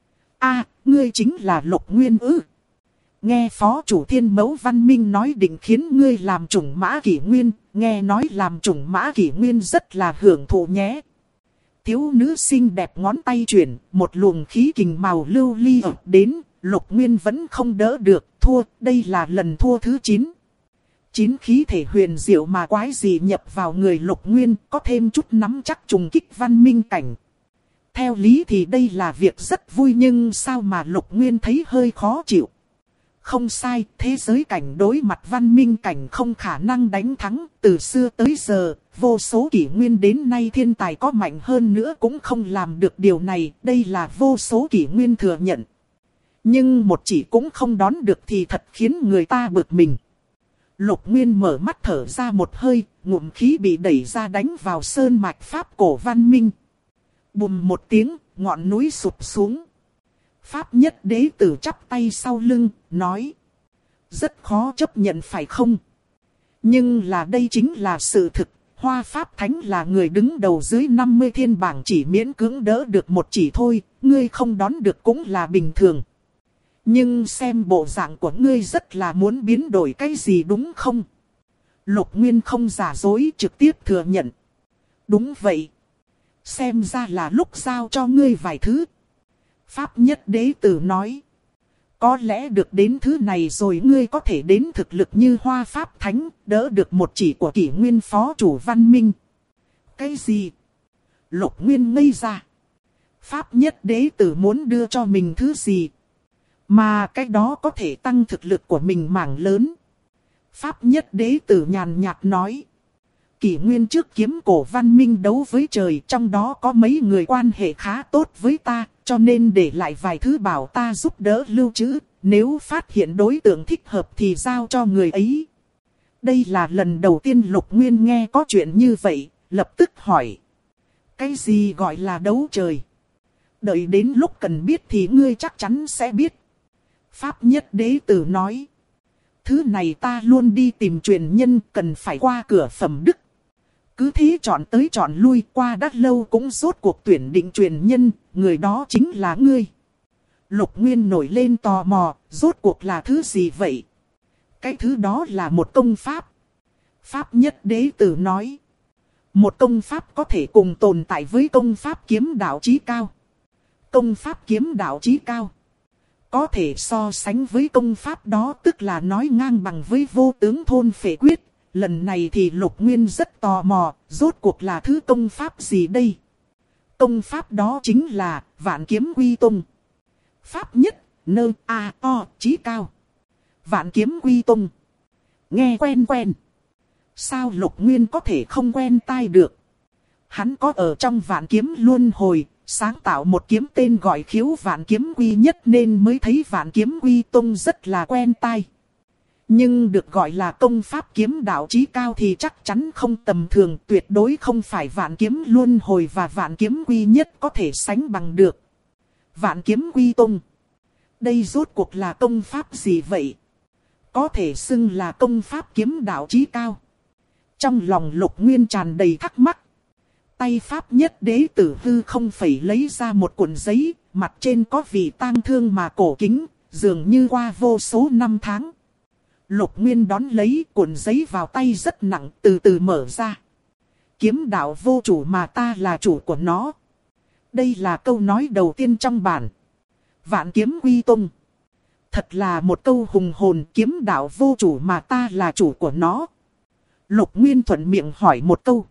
A, ngươi chính là Lục Nguyên ư? Nghe Phó Chủ Thiên Mẫu Văn Minh nói định khiến ngươi làm chủng mã kỷ nguyên, nghe nói làm chủng mã kỷ nguyên rất là hưởng thụ nhé. Thiếu nữ xinh đẹp ngón tay chuyển, một luồng khí kình màu lưu ly ập đến, Lục Nguyên vẫn không đỡ được, thua, đây là lần thua thứ 9. 9 khí thể huyền diệu mà quái gì nhập vào người Lục Nguyên, có thêm chút nắm chắc trùng kích văn minh cảnh. Theo lý thì đây là việc rất vui nhưng sao mà Lục Nguyên thấy hơi khó chịu. không sai, thế giới cảnh đối mặt văn minh cảnh không khả năng đánh thắng. Từ xưa tới giờ, vô số kỷ nguyên đến nay thiên tài có mạnh hơn nữa cũng không làm được điều này. Đây là vô số kỷ nguyên thừa nhận. Nhưng một chỉ cũng không đón được thì thật khiến người ta bực mình. Lục Nguyên mở mắt thở ra một hơi, ngụm khí bị đẩy ra đánh vào sơn mạch pháp cổ văn minh. Bùm một tiếng, ngọn núi sụp xuống. Pháp nhất đế tử chắp tay sau lưng, nói. Rất khó chấp nhận phải không? Nhưng là đây chính là sự thực. Hoa Pháp Thánh là người đứng đầu dưới 50 thiên bảng, chỉ miễn cưỡng đỡ được một chỉ thôi. Ngươi không đón được cũng là bình thường. Nhưng xem bộ dạng của ngươi rất là muốn biến đổi cái gì đúng không? Lục Nguyên không giả dối, trực tiếp thừa nhận. Đúng vậy. Xem ra là lúc giao cho ngươi vài thứ. Pháp nhất đế tử nói. Có lẽ được đến thứ này rồi ngươi có thể đến thực lực như Hoa Pháp Thánh, đỡ được một chỉ của kỷ nguyên phó chủ văn minh. Cái gì? Lục Nguyên ngây ra. Pháp nhất đế tử muốn đưa cho mình thứ gì? Mà cái đó có thể tăng thực lực của mình mảng lớn. Pháp nhất đế tử nhàn nhạt nói. Kỷ nguyên trước kiếm cổ văn minh đấu với trời, trong đó có mấy người quan hệ khá tốt với ta, cho nên để lại vài thứ bảo ta giúp đỡ lưu trữ. Nếu phát hiện đối tượng thích hợp thì giao cho người ấy. Đây là lần đầu tiên Lục Nguyên nghe có chuyện như vậy, lập tức hỏi. Cái gì gọi là đấu trời? Đợi đến lúc cần biết thì ngươi chắc chắn sẽ biết. Pháp nhất đế tử nói. Thứ này ta luôn đi tìm truyền nhân, cần phải qua cửa phẩm đức. Cứ thế chọn tới chọn lui, qua đã lâu cũng rốt cuộc tuyển định truyền nhân, người đó chính là ngươi. Lục Nguyên nổi lên tò mò, rốt cuộc là thứ gì vậy? Cái thứ đó là một công pháp. Pháp nhất đế tử nói. Một công pháp có thể cùng tồn tại với công pháp kiếm đạo chí cao. Công pháp kiếm đạo chí cao có thể so sánh với công pháp đó, tức là nói ngang bằng với vô tướng thôn phệ quyết. Lần này thì Lục Nguyên rất tò mò, rốt cuộc là thứ công pháp gì đây? Công pháp đó chính là Vạn Kiếm Quy Tông. Pháp nhất, nơ, a, o, chí cao. Vạn Kiếm Quy Tông. Nghe quen quen. Sao Lục Nguyên có thể không quen tai được? Hắn có ở trong Vạn Kiếm Luân Hồi, sáng tạo một kiếm tên gọi Khiếu Vạn Kiếm Quy Nhất nên mới thấy Vạn Kiếm Quy Tông rất là quen tai. Nhưng được gọi là công pháp kiếm đạo chí cao thì chắc chắn không tầm thường, tuyệt đối không phải Vạn Kiếm Luân Hồi và Vạn Kiếm Quy Nhất có thể sánh bằng được. Vạn Kiếm Quy Tông. Đây rốt cuộc là công pháp gì vậy? Có thể xưng là công pháp kiếm đạo chí cao. Trong lòng Lục Nguyên tràn đầy thắc mắc. Tay pháp nhất đế tử hư không phẩy lấy ra một cuộn giấy, mặt trên có vị tang thương mà cổ kính, dường như qua vô số năm tháng. Lục Nguyên đón lấy cuộn giấy vào tay rất nặng, từ từ mở ra. Kiếm đạo vô chủ mà ta là chủ của nó. Đây là câu nói đầu tiên trong bản Vạn Kiếm Quy Tông. Thật là một câu hùng hồn, kiếm đạo vô chủ mà ta là chủ của nó. Lục Nguyên thuận miệng hỏi một câu.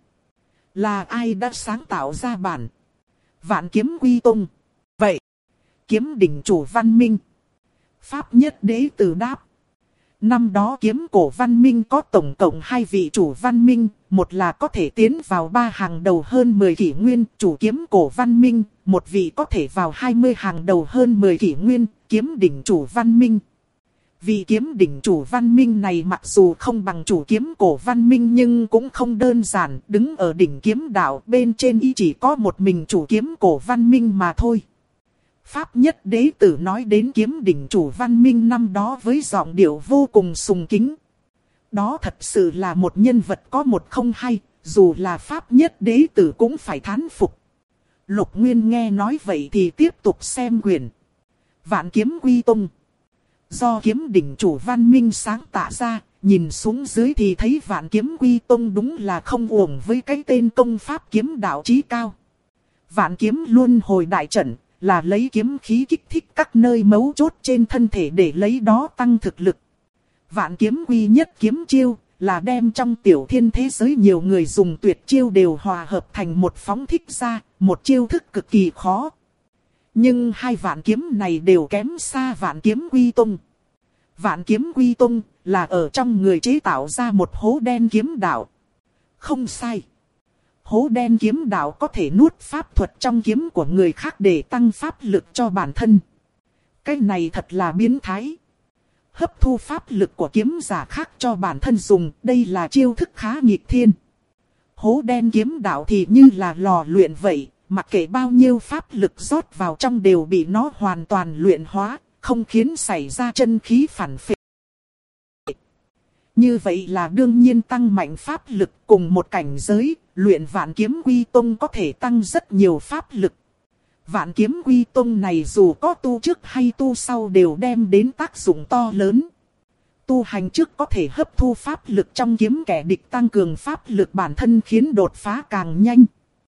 Là ai đã sáng tạo ra bản Vạn Kiếm Quy Tông? Vậy, kiếm đỉnh chủ văn minh. Pháp nhất đế tử đáp. Năm đó kiếm cổ văn minh có tổng cộng 2 vị chủ văn minh, một là có thể tiến vào 3 hàng đầu hơn 10 kỷ nguyên, chủ kiếm cổ văn minh, một vị có thể vào 20 hàng đầu hơn 10 kỷ nguyên, kiếm đỉnh chủ văn minh. Vị kiếm đỉnh chủ văn minh này mặc dù không bằng chủ kiếm cổ văn minh nhưng cũng không đơn giản, đứng ở đỉnh kiếm đạo bên trên y chỉ có một mình chủ kiếm cổ văn minh mà thôi. Pháp nhất đế tử nói đến kiếm đỉnh chủ văn minh năm đó với giọng điệu vô cùng sùng kính. Đó thật sự là một nhân vật có một không hai, dù là pháp nhất đế tử cũng phải thán phục. Lục Nguyên nghe nói vậy thì tiếp tục xem quyển Vạn Kiếm Quy Tông. Do kiếm đỉnh chủ văn minh sáng tạo ra, nhìn xuống dưới thì thấy Vạn Kiếm Quy Tông đúng là không uổng với cái tên công pháp kiếm đạo chí cao. Vạn Kiếm Luân Hồi đại trận là lấy kiếm khí kích thích các nơi mấu chốt trên thân thể để lấy đó tăng thực lực. Vạn Kiếm Quy Nhất kiếm chiêu là đem trong tiểu thiên thế giới nhiều người dùng tuyệt chiêu đều hòa hợp thành một phóng thích ra, một chiêu thức cực kỳ khó. Nhưng 2 vạn kiếm này đều kém xa Vạn Kiếm Quy Tông. Vạn Kiếm Quy Tông là ở trong người chế tạo ra một hố đen kiếm đạo. Không sai. Hố đen kiếm đạo có thể nuốt pháp thuật trong kiếm của người khác để tăng pháp lực cho bản thân. Cái này thật là biến thái. Hấp thu pháp lực của kiếm giả khác cho bản thân dùng, đây là chiêu thức khá nghịch thiên. Hố đen kiếm đạo thì như là lò luyện vậy, mặc kệ bao nhiêu pháp lực rót vào trong đều bị nó hoàn toàn luyện hóa, không khiến xảy ra chân khí phản phệ. Như vậy là đương nhiên tăng mạnh pháp lực cùng một cảnh giới, luyện Vạn Kiếm Quy Tông có thể tăng rất nhiều pháp lực. Vạn Kiếm Quy Tông này dù có tu trước hay tu sau đều đem đến tác dụng to lớn. Tu hành trước có thể hấp thu pháp lực trong kiếm kẻ địch tăng cường pháp lực bản thân khiến đột phá càng nhanh.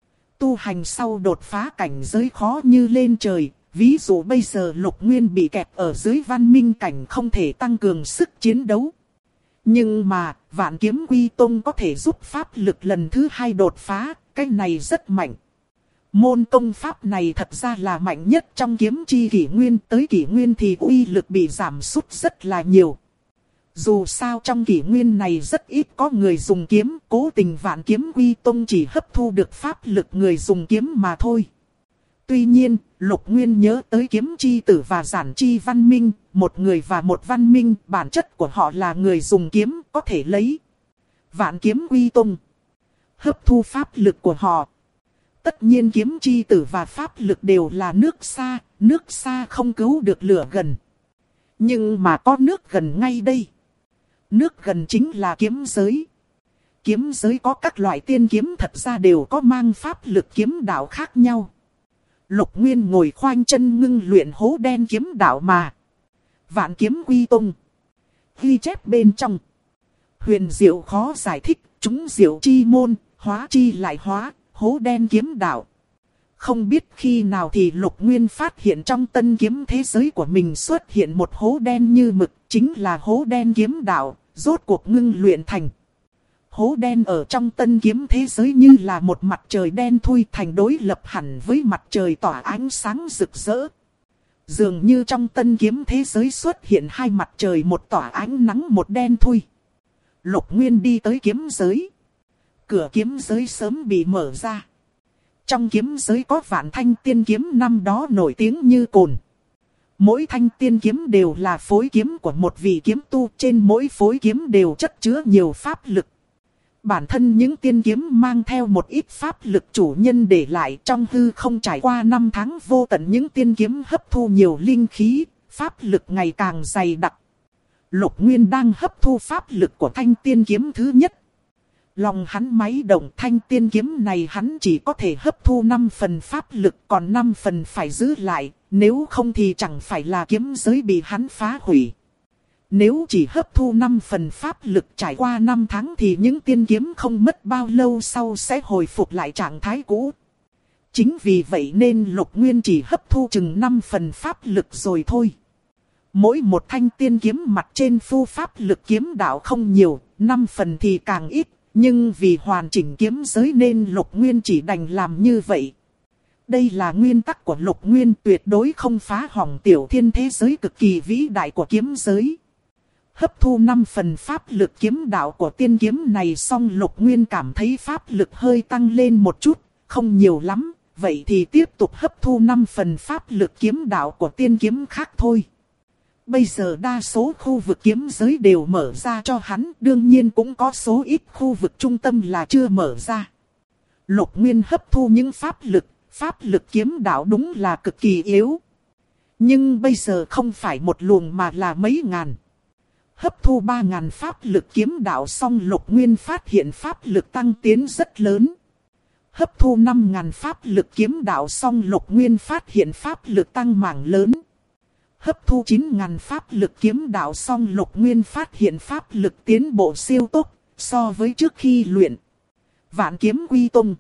Tu hành sau đột phá cảnh giới khó như lên trời. Ví dụ bây giờ Lục Nguyên bị kẹp ở dưới văn minh cảnh không thể tăng cường sức chiến đấu. Nhưng mà Vạn Kiếm Quy Tông có thể giúp pháp lực lần thứ 2 đột phá, cái này rất mạnh. Môn công pháp này thật ra là mạnh nhất trong kiếm chi kỷ nguyên, tới kỷ nguyên thì uy lực bị giảm sút rất là nhiều. Dù sao trong kỷ nguyên này rất ít có người dùng kiếm, cố tình Vạn Kiếm Quy Tông chỉ hấp thu được pháp lực người dùng kiếm mà thôi. Tuy nhiên, Lục Nguyên nhớ tới kiếm chi tử và giản chi văn minh, một người và một văn minh, bản chất của họ là người dùng kiếm, có thể lấy Vạn Kiếm Quy Tông hấp thu pháp lực của họ. Tất nhiên kiếm chi tử và pháp lực đều là nước xa không cứu được lửa gần. Nhưng mà có nước gần ngay đây. Nước gần chính là kiếm giới. Kiếm giới có các loại tiên kiếm thật ra đều có mang pháp lực kiếm đạo khác nhau. Lục Nguyên ngồi khoanh chân ngưng luyện hố đen kiếm đạo mà. Vạn Kiếm Quy Tông. Ghi chép bên trong. Huyền diệu khó giải thích, chúng diệu chi môn, hóa chi lại hóa, hố đen kiếm đạo. Không biết khi nào thì Lục Nguyên phát hiện trong tân kiếm thế giới của mình xuất hiện một hố đen như mực, chính là hố đen kiếm đạo, rốt cuộc ngưng luyện thành. Hố đen ở trong tân kiếm thế giới như là một mặt trời đen thui thành đối lập hẳn với mặt trời tỏa ánh sáng rực rỡ. Dường như trong tân kiếm thế giới xuất hiện hai mặt trời, một tỏa ánh nắng một đen thui. Lục Nguyên đi tới kiếm giới. Cửa kiếm giới sớm bị mở ra. Trong kiếm giới có vạn thanh tiên kiếm năm đó nổi tiếng như cồn. Mỗi thanh tiên kiếm đều là phối kiếm của một vị kiếm tu, trên mỗi phối kiếm đều chất chứa nhiều pháp lực. Bản thân những tiên kiếm mang theo một ít pháp lực chủ nhân để lại, trong hư không trải qua 5 tháng vô tận những tiên kiếm hấp thu nhiều linh khí, pháp lực ngày càng dày đặc. Lục Nguyên đang hấp thu pháp lực của thanh tiên kiếm thứ nhất. Lòng hắn máy động, thanh tiên kiếm này hắn chỉ có thể hấp thu 5 phần pháp lực, còn 5 phần phải giữ lại, nếu không thì chẳng phải là kiếm giới bị hắn phá hủy. Nếu chỉ hấp thu 5 phần pháp lực trải qua 5 tháng thì những tiên kiếm không mất bao lâu sau sẽ hồi phục lại trạng thái cũ. Chính vì vậy nên Lục Nguyên chỉ hấp thu chừng 5 phần pháp lực rồi thôi. Mỗi một thanh tiên kiếm mặt trên phu pháp lực kiếm đạo không nhiều, 5 phần thì càng ít. Nhưng vì hoàn chỉnh kiếm giới nên Lục Nguyên chỉ đành làm như vậy. Đây là nguyên tắc của Lục Nguyên, tuyệt đối không phá hỏng tiểu thiên thế giới cực kỳ vĩ đại của kiếm giới. Hấp thu 5 phần pháp lực kiếm đạo của tiên kiếm này xong, Lục Nguyên cảm thấy pháp lực hơi tăng lên một chút, không nhiều lắm. Vậy thì tiếp tục hấp thu 5 phần pháp lực kiếm đạo của tiên kiếm khác thôi. Bây giờ đa số khu vực kiếm giới đều mở ra cho hắn, đương nhiên cũng có số ít khu vực trung tâm là chưa mở ra. Lục Nguyên hấp thu những pháp lực kiếm đạo đúng là cực kỳ yếu. Nhưng bây giờ không phải một luồng mà là mấy ngàn. Hấp thu 3.000 pháp lực kiếm đạo xong, Lục Nguyên phát hiện pháp lực tăng tiến rất lớn. Hấp thu 5.000 pháp lực kiếm đạo xong, Lục Nguyên phát hiện pháp lực tăng mảng lớn. Hấp thu 9.000 pháp lực kiếm đạo xong, Lục Nguyên phát hiện pháp lực tiến bộ siêu tốc so với trước khi luyện Vạn Kiếm Quy Tông.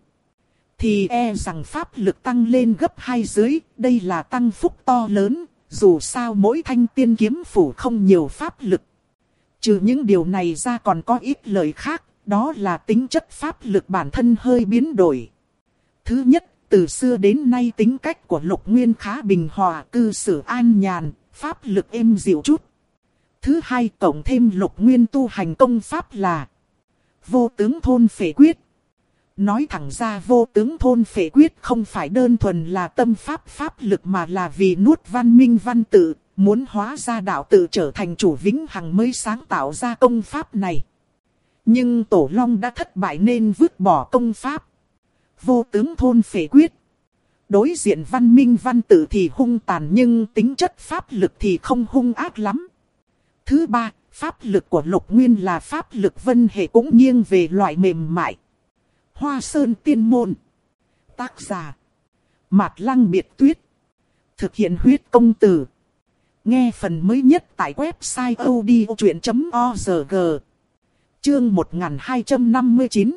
Thì rằng pháp lực tăng lên gấp 2 dưới, đây là tăng phúc to lớn, dù sao mỗi thanh tiên kiếm phủ không nhiều pháp lực. Trừ những điều này ra còn có ít lợi khác, đó là tính chất pháp lực bản thân hơi biến đổi. Thứ nhất, từ xưa đến nay tính cách của Lục Nguyên khá bình hòa, cư xử an nhàn, pháp lực êm dịu chút. Thứ hai, cộng thêm Lục Nguyên tu hành công pháp là Vô Tướng Thôn Phệ Quyết. Nói thẳng ra Vô Tướng Thôn Phệ Quyết không phải đơn thuần là tâm pháp pháp lực mà là vì nuốt văn minh văn tự, muốn hóa ra đạo tự trở thành chủ vĩnh hằng mới sáng tạo ra công pháp này. Nhưng Tổ Long đã thất bại nên vứt bỏ công pháp Vô Tướng Thôn Phệ Quyết. Đối diện văn minh văn tự thì hung tàn nhưng tính chất pháp lực thì không hung ác lắm. Thứ ba, pháp lực của Lục Nguyên là pháp lực vân hệ cũng nghiêng về loại mềm mại. Hoa Sơn Tiên Môn. Tác giả Mạt Lăng Biệt Tuyết. Thực hiện huyết công từ. Nghe phần mới nhất tại website odchuyện.org. Chương 1259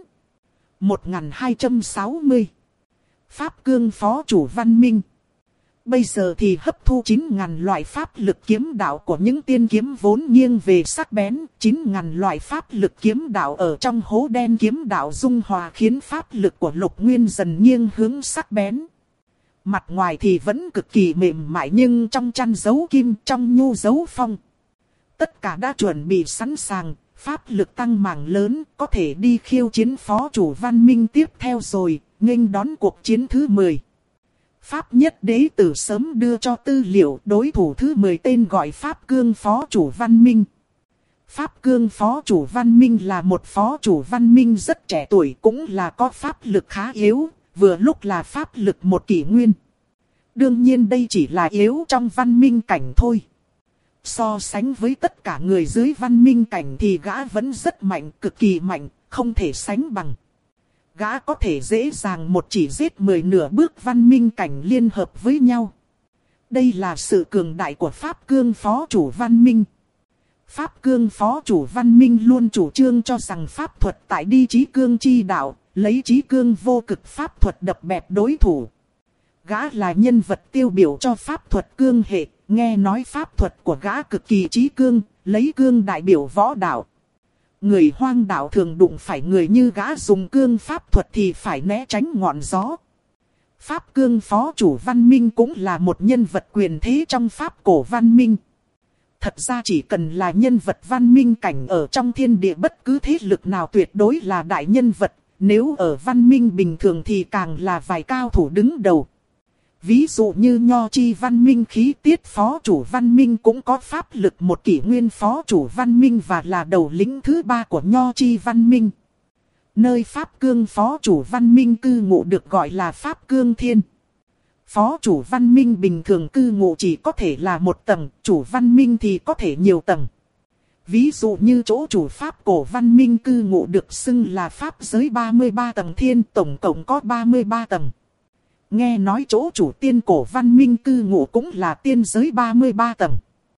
1260. Pháp cương phó chủ văn minh. Bây giờ thì hấp thu 9.000 loại pháp lực kiếm đạo của những tiên kiếm vốn nghiêng về sắc bén. 9.000 loại pháp lực kiếm đạo ở trong hố đen kiếm đạo dung hòa khiến pháp lực của Lục Nguyên dần nghiêng hướng sắc bén. Mặt ngoài thì vẫn cực kỳ mềm mại nhưng trong chăn giấu kim, trong nhu giấu phong. Tất cả đã chuẩn bị sẵn sàng, pháp lực tăng mảng lớn, có thể đi khiêu chiến phó chủ văn minh tiếp theo rồi, nghênh đón cuộc chiến thứ 10. Pháp nhất đế tử sớm đưa cho tư liệu đối thủ thứ 10 tên gọi Pháp cương phó chủ văn minh. Pháp cương phó chủ văn minh là một phó chủ văn minh rất trẻ tuổi cũng là có pháp lực khá yếu, vừa lúc là pháp lực một kỷ nguyên. Đương nhiên đây chỉ là yếu trong văn minh cảnh thôi. So sánh với tất cả người dưới văn minh cảnh thì gã vẫn rất mạnh, cực kỳ mạnh, không thể sánh bằng. Gã có thể dễ dàng một chỉ giết 10 nửa bước văn minh cảnh liên hợp với nhau. Đây là sự cường đại của Pháp cương phó chủ văn minh. Pháp cương phó chủ văn minh luôn chủ trương cho rằng pháp thuật tại đi chí cương chi đạo, lấy chí cương vô cực pháp thuật đập bẹp đối thủ. Gã là nhân vật tiêu biểu cho pháp thuật cương hệ, nghe nói pháp thuật của gã cực kỳ chí cương, lấy cương đại biểu võ đạo. Người hoang đạo thường đụng phải người như gã dùng cương pháp thuật thì phải né tránh ngọn gió. Pháp cương phó chủ văn minh cũng là một nhân vật quyền thế trong pháp cổ văn minh. Thật ra chỉ cần là nhân vật văn minh cảnh ở trong thiên địa bất cứ thế lực nào tuyệt đối là đại nhân vật, nếu ở văn minh bình thường thì càng là vài cao thủ đứng đầu. Ví dụ như Nho Chi văn minh khí tiết phó chủ văn minh cũng có pháp lực một kỷ nguyên phó chủ văn minh và là đầu lĩnh thứ 3 của Nho Chi văn minh. Nơi pháp cương phó chủ văn minh cư ngụ được gọi là Pháp Cương Thiên. Phó chủ văn minh bình thường cư ngụ chỉ có thể là một tầng, chủ văn minh thì có thể nhiều tầng. Ví dụ như chỗ chủ pháp cổ văn minh cư ngụ được xưng là pháp giới 33 tầng thiên, tổng cộng có 33 tầng. Nghe nói chỗ chủ tiên cổ văn minh cư ngụ cũng là tiên giới 33 tầng.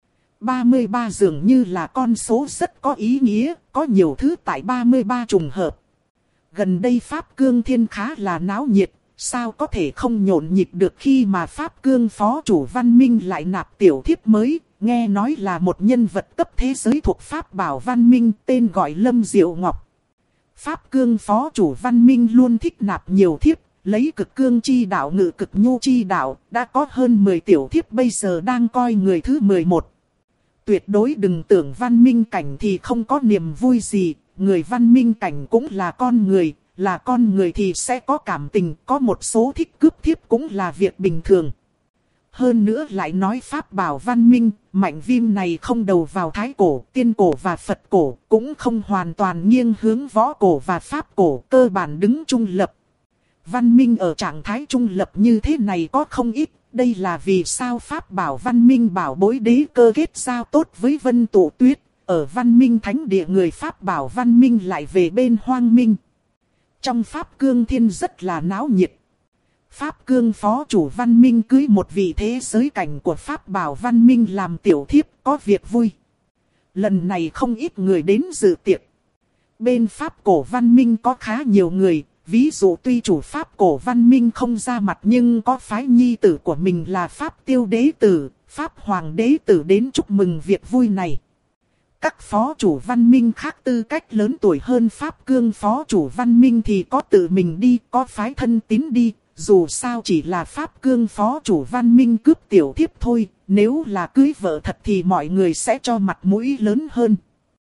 33 dường như là con số rất có ý nghĩa, có nhiều thứ tại 33 trùng hợp. Gần đây Pháp Cương Thiên khá là náo nhiệt, sao có thể không nhộn nhịp được khi mà Pháp Cương phó chủ văn minh lại nạp tiểu thiếp mới, nghe nói là một nhân vật cấp thế giới thuộc Pháp Bảo văn minh tên gọi Lâm Diệu Ngọc. Pháp Cương phó chủ văn minh luôn thích nạp nhiều thiếp, lấy cực cương chi đạo ngự cực nhu chi đạo, đã có hơn 10 tiểu thiếp bây giờ đang coi người thứ 11. Tuyệt đối đừng tưởng văn minh cảnh thì không có niềm vui gì, người văn minh cảnh cũng là con người thì sẽ có cảm tình, có một số thích cướp thiếp cũng là việc bình thường. Hơn nữa lại nói Pháp Bảo văn minh, mạnh viêm này không đầu vào thái cổ, tiên cổ và Phật cổ, cũng không hoàn toàn nghiêng hướng võ cổ và Pháp cổ, cơ bản đứng trung lập. Văn minh ở trạng thái trung lập như thế này có không ít, đây là vì sao Pháp Bảo văn minh bảo bối đế cơ kết giao tốt với Vân Tụ Tuyết, ở văn minh thánh địa người Pháp Bảo văn minh lại về bên hoang minh. Trong Pháp Cương Thiên rất là náo nhiệt. Pháp Cương phó chủ văn minh cưới một vị thế giới cảnh của Pháp Bảo văn minh làm tiểu thiếp, có việc vui. Lần này không ít người đến dự tiệc. Bên Pháp cổ văn minh có khá nhiều người, ví dụ tuy chủ Pháp cổ văn minh không ra mặt nhưng có phái nhi tử của mình là Pháp Tiêu Đế Tử, Pháp Hoàng Đế Tử đến chúc mừng việc vui này. Các phó chủ văn minh khác tư cách lớn tuổi hơn Pháp Cương phó chủ văn minh thì có tự mình đi, có phái thân tín đi, dù sao chỉ là Pháp Cương phó chủ Văn Minh cướp tiểu thiếp thôi, nếu là cưới vợ thật thì mọi người sẽ cho mặt mũi lớn hơn.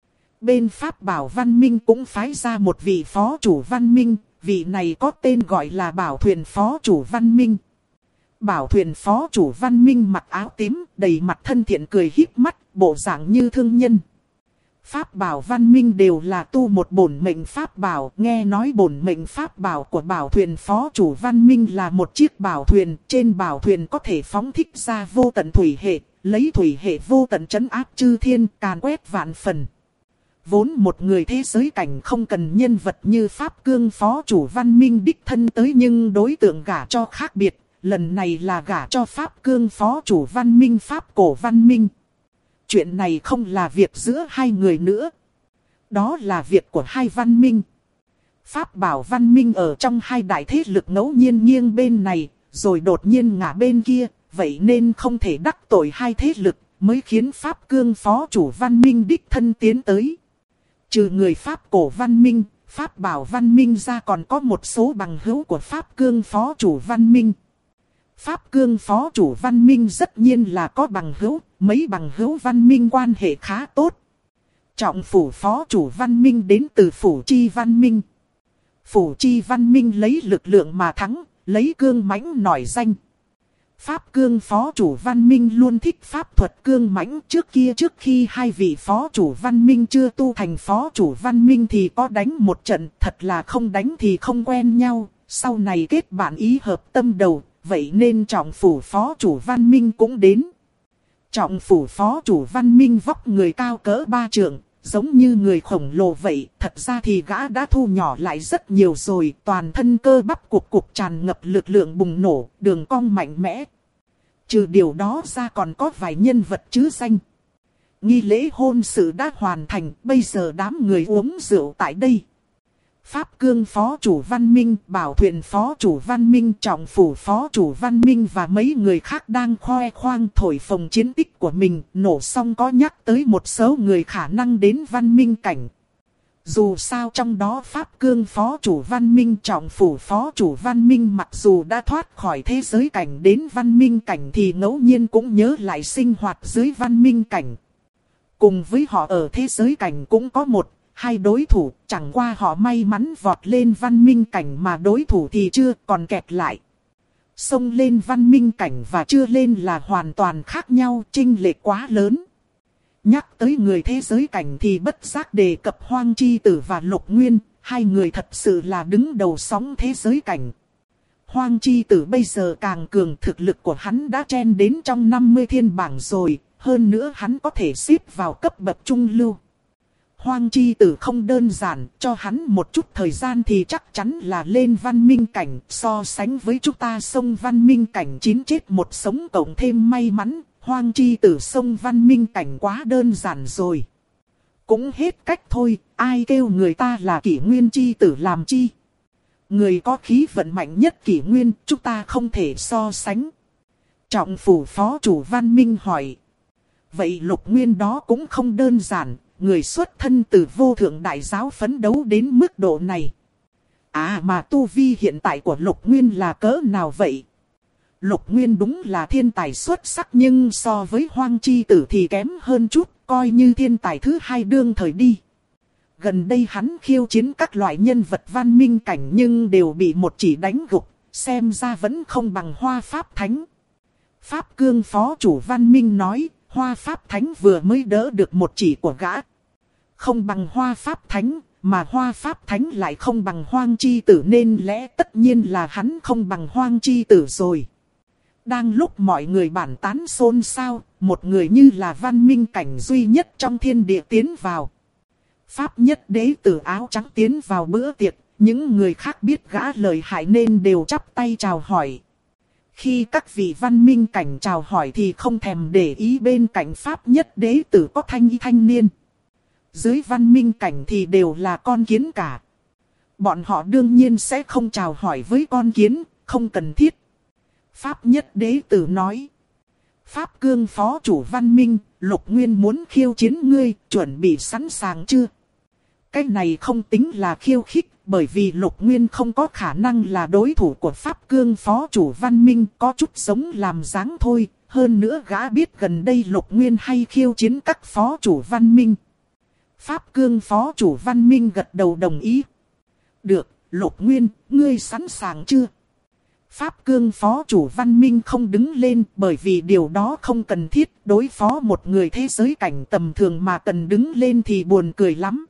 Bên Pháp Bảo Văn Minh cũng phái ra một vị phó chủ Văn Minh, vị này có tên gọi là Bảo Thuyền phó chủ Văn Minh. Bảo Thuyền phó chủ Văn Minh mặc áo tím, đầy mặt thân thiện cười híp mắt, bộ dạng như thương nhân. Pháp Bảo Văn Minh đều là tu một bổn mệnh Pháp Bảo, nghe nói bổn mệnh Pháp Bảo của Bảo Thuyền phó chủ Văn Minh là một chiếc bảo thuyền, trên bảo thuyền có thể phóng thích ra vô tận thủy hệ, lấy thủy hệ vô tận trấn áp chư thiên, càn quét vạn phần. Vốn một người thế giới cảnh không cần nhân vật như Pháp Cương phó chủ Văn Minh đích thân tới, nhưng đối tượng gả cho khác biệt, lần này là gả cho Pháp Cương phó chủ Văn Minh Pháp Cổ Văn Minh. Chuyện này không là việc giữa hai người nữa. Đó là việc của hai văn minh. Pháp Bảo Văn Minh ở trong hai đại thế lực ngẫu nhiên nghiêng bên này, rồi đột nhiên ngả bên kia, vậy nên không thể đắc tội hai thế lực, mới khiến Pháp Cương phó chủ Văn Minh đích thân tiến tới. Trừ người Pháp Cổ Văn Minh, Pháp Bảo Văn Minh ra còn có một số bằng hữu của Pháp Cương phó chủ Văn Minh. Pháp Cương phó chủ Văn Minh tất nhiên là có bằng hữu, mấy bằng hữu Văn Minh quan hệ khá tốt. Trọng phủ phó chủ Văn Minh đến từ phủ chi Văn Minh. Phủ chi Văn Minh lấy lực lượng mà thắng, lấy cương mãnh nổi danh. Pháp Cương phó chủ Văn Minh luôn thích pháp thuật cương mãnh. Trước khi hai vị phó chủ Văn Minh chưa tu thành phó chủ Văn Minh thì có đánh một trận, thật là không đánh thì không quen nhau. Sau này kết bạn ý hợp tâm đầu, vậy nên trọng phủ phó chủ Văn Minh cũng đến. Trọng phủ phó chủ Văn Minh vóc người cao cỡ 3 trượng, giống như người khổng lồ vậy. Thật ra thì gã đã thu nhỏ lại rất nhiều rồi, toàn thân cơ bắp cục cục tràn ngập lực lượng bùng nổ, đường cong mạnh mẽ. Trừ điều đó ra còn có vài nhân vật chứ danh. Nghi lễ hôn sự đã hoàn thành, bây giờ đám người uống rượu tại đây. Pháp Cương phó chủ Văn Minh, Bảo Thuyền phó chủ Văn Minh, Trọng phủ phó chủ Văn Minh và mấy người khác đang khoe khoang thổi phồng chiến tích của mình. Nổ xong có nhắc tới một số người khả năng đến Văn Minh cảnh. Dù sao trong đó Pháp Cương phó chủ Văn Minh, Trọng phủ phó chủ Văn Minh mặc dù đã thoát khỏi thế giới cảnh đến Văn Minh cảnh thì ngẫu nhiên cũng nhớ lại sinh hoạt dưới Văn Minh cảnh. Cùng với họ ở thế giới cảnh cũng có một, hai đối thủ, chẳng qua họ may mắn vọt lên Văn Minh cảnh mà đối thủ thì chưa, còn kẹt lại. Xông lên Văn Minh cảnh và chưa lên là hoàn toàn khác nhau, chênh lệch quá lớn. Nhắc tới người thế giới cảnh thì bất giác đề cập Hoang Chi Tử và Lục Nguyên, hai người thật sự là đứng đầu sóng thế giới cảnh. Hoang Chi Tử bây giờ càng cường, thực lực của hắn đã chen đến trong 50 thiên bảng rồi, hơn nữa hắn có thể xếp vào cấp bậc trung lưu. Hoang Chi Tử không đơn giản, cho hắn một chút thời gian thì chắc chắn là lên Văn Minh cảnh. So sánh với chúng ta xông Văn Minh cảnh 9 chết một sống cộng thêm may mắn, Hoang Chi Tử xông Văn Minh cảnh quá đơn giản rồi. Cũng hết cách thôi, ai kêu người ta là Kỷ Nguyên Chi Tử làm chi. Người có khí vận mạnh nhất Kỷ Nguyên, chúng ta không thể so sánh. Trọng phủ phó chủ Văn Minh hỏi. Vậy Lục Nguyên đó cũng không đơn giản. Người xuất thân từ vô thượng đại giáo phấn đấu đến mức độ này. À mà tu vi hiện tại của Lục Nguyên là cỡ nào vậy? Lục Nguyên đúng là thiên tài xuất sắc nhưng so với Hoang Chi Tử thì kém hơn chút, coi như thiên tài thứ hai đương thời đi. Gần đây hắn khiêu chiến các loại nhân vật Văn Minh cảnh nhưng đều bị một chỉ đánh gục, xem ra vẫn không bằng Hoa Pháp Thánh. Pháp Cương phó chủ Văn Minh nói. Hoa Pháp Thánh vừa mới đỡ được một chỉ của gã. Không bằng Hoa Pháp Thánh, mà Hoa Pháp Thánh lại không bằng Hoang Chi Tử nên lẽ tất nhiên là hắn không bằng Hoang Chi Tử rồi. Đang lúc mọi người bàn tán xôn xao, một người như là Văn Minh cảnh duy nhất trong thiên địa tiến vào. Pháp Nhất Đế Tử áo trắng tiến vào bữa tiệc, những người khác biết gã lợi hại nên đều chắp tay chào hỏi. Khi các vị Văn Minh cảnh chào hỏi thì không thèm để ý bên cạnh Pháp Nhất Đế Tử có thanh niên. Dưới Văn Minh cảnh thì đều là con kiến cả. Bọn họ đương nhiên sẽ không chào hỏi với con kiến, không cần thiết. Pháp Nhất Đế Tử nói. Pháp Cương phó chủ Văn Minh, Lục Nguyên muốn khiêu chiến ngươi, chuẩn bị sẵn sàng chưa? Cái này không tính là khiêu khích, bởi vì Lục Nguyên không có khả năng là đối thủ của Pháp Cương phó chủ Văn Minh, có chút giống làm dáng thôi. Hơn nữa gã biết gần đây Lục Nguyên hay khiêu chiến các phó chủ Văn Minh. Pháp Cương phó chủ Văn Minh gật đầu đồng ý. Được, Lục Nguyên, ngươi sẵn sàng chưa? Pháp Cương phó chủ Văn Minh không đứng lên bởi vì điều đó không cần thiết. Đối phó một người thế giới cảnh tầm thường mà cần đứng lên thì buồn cười lắm.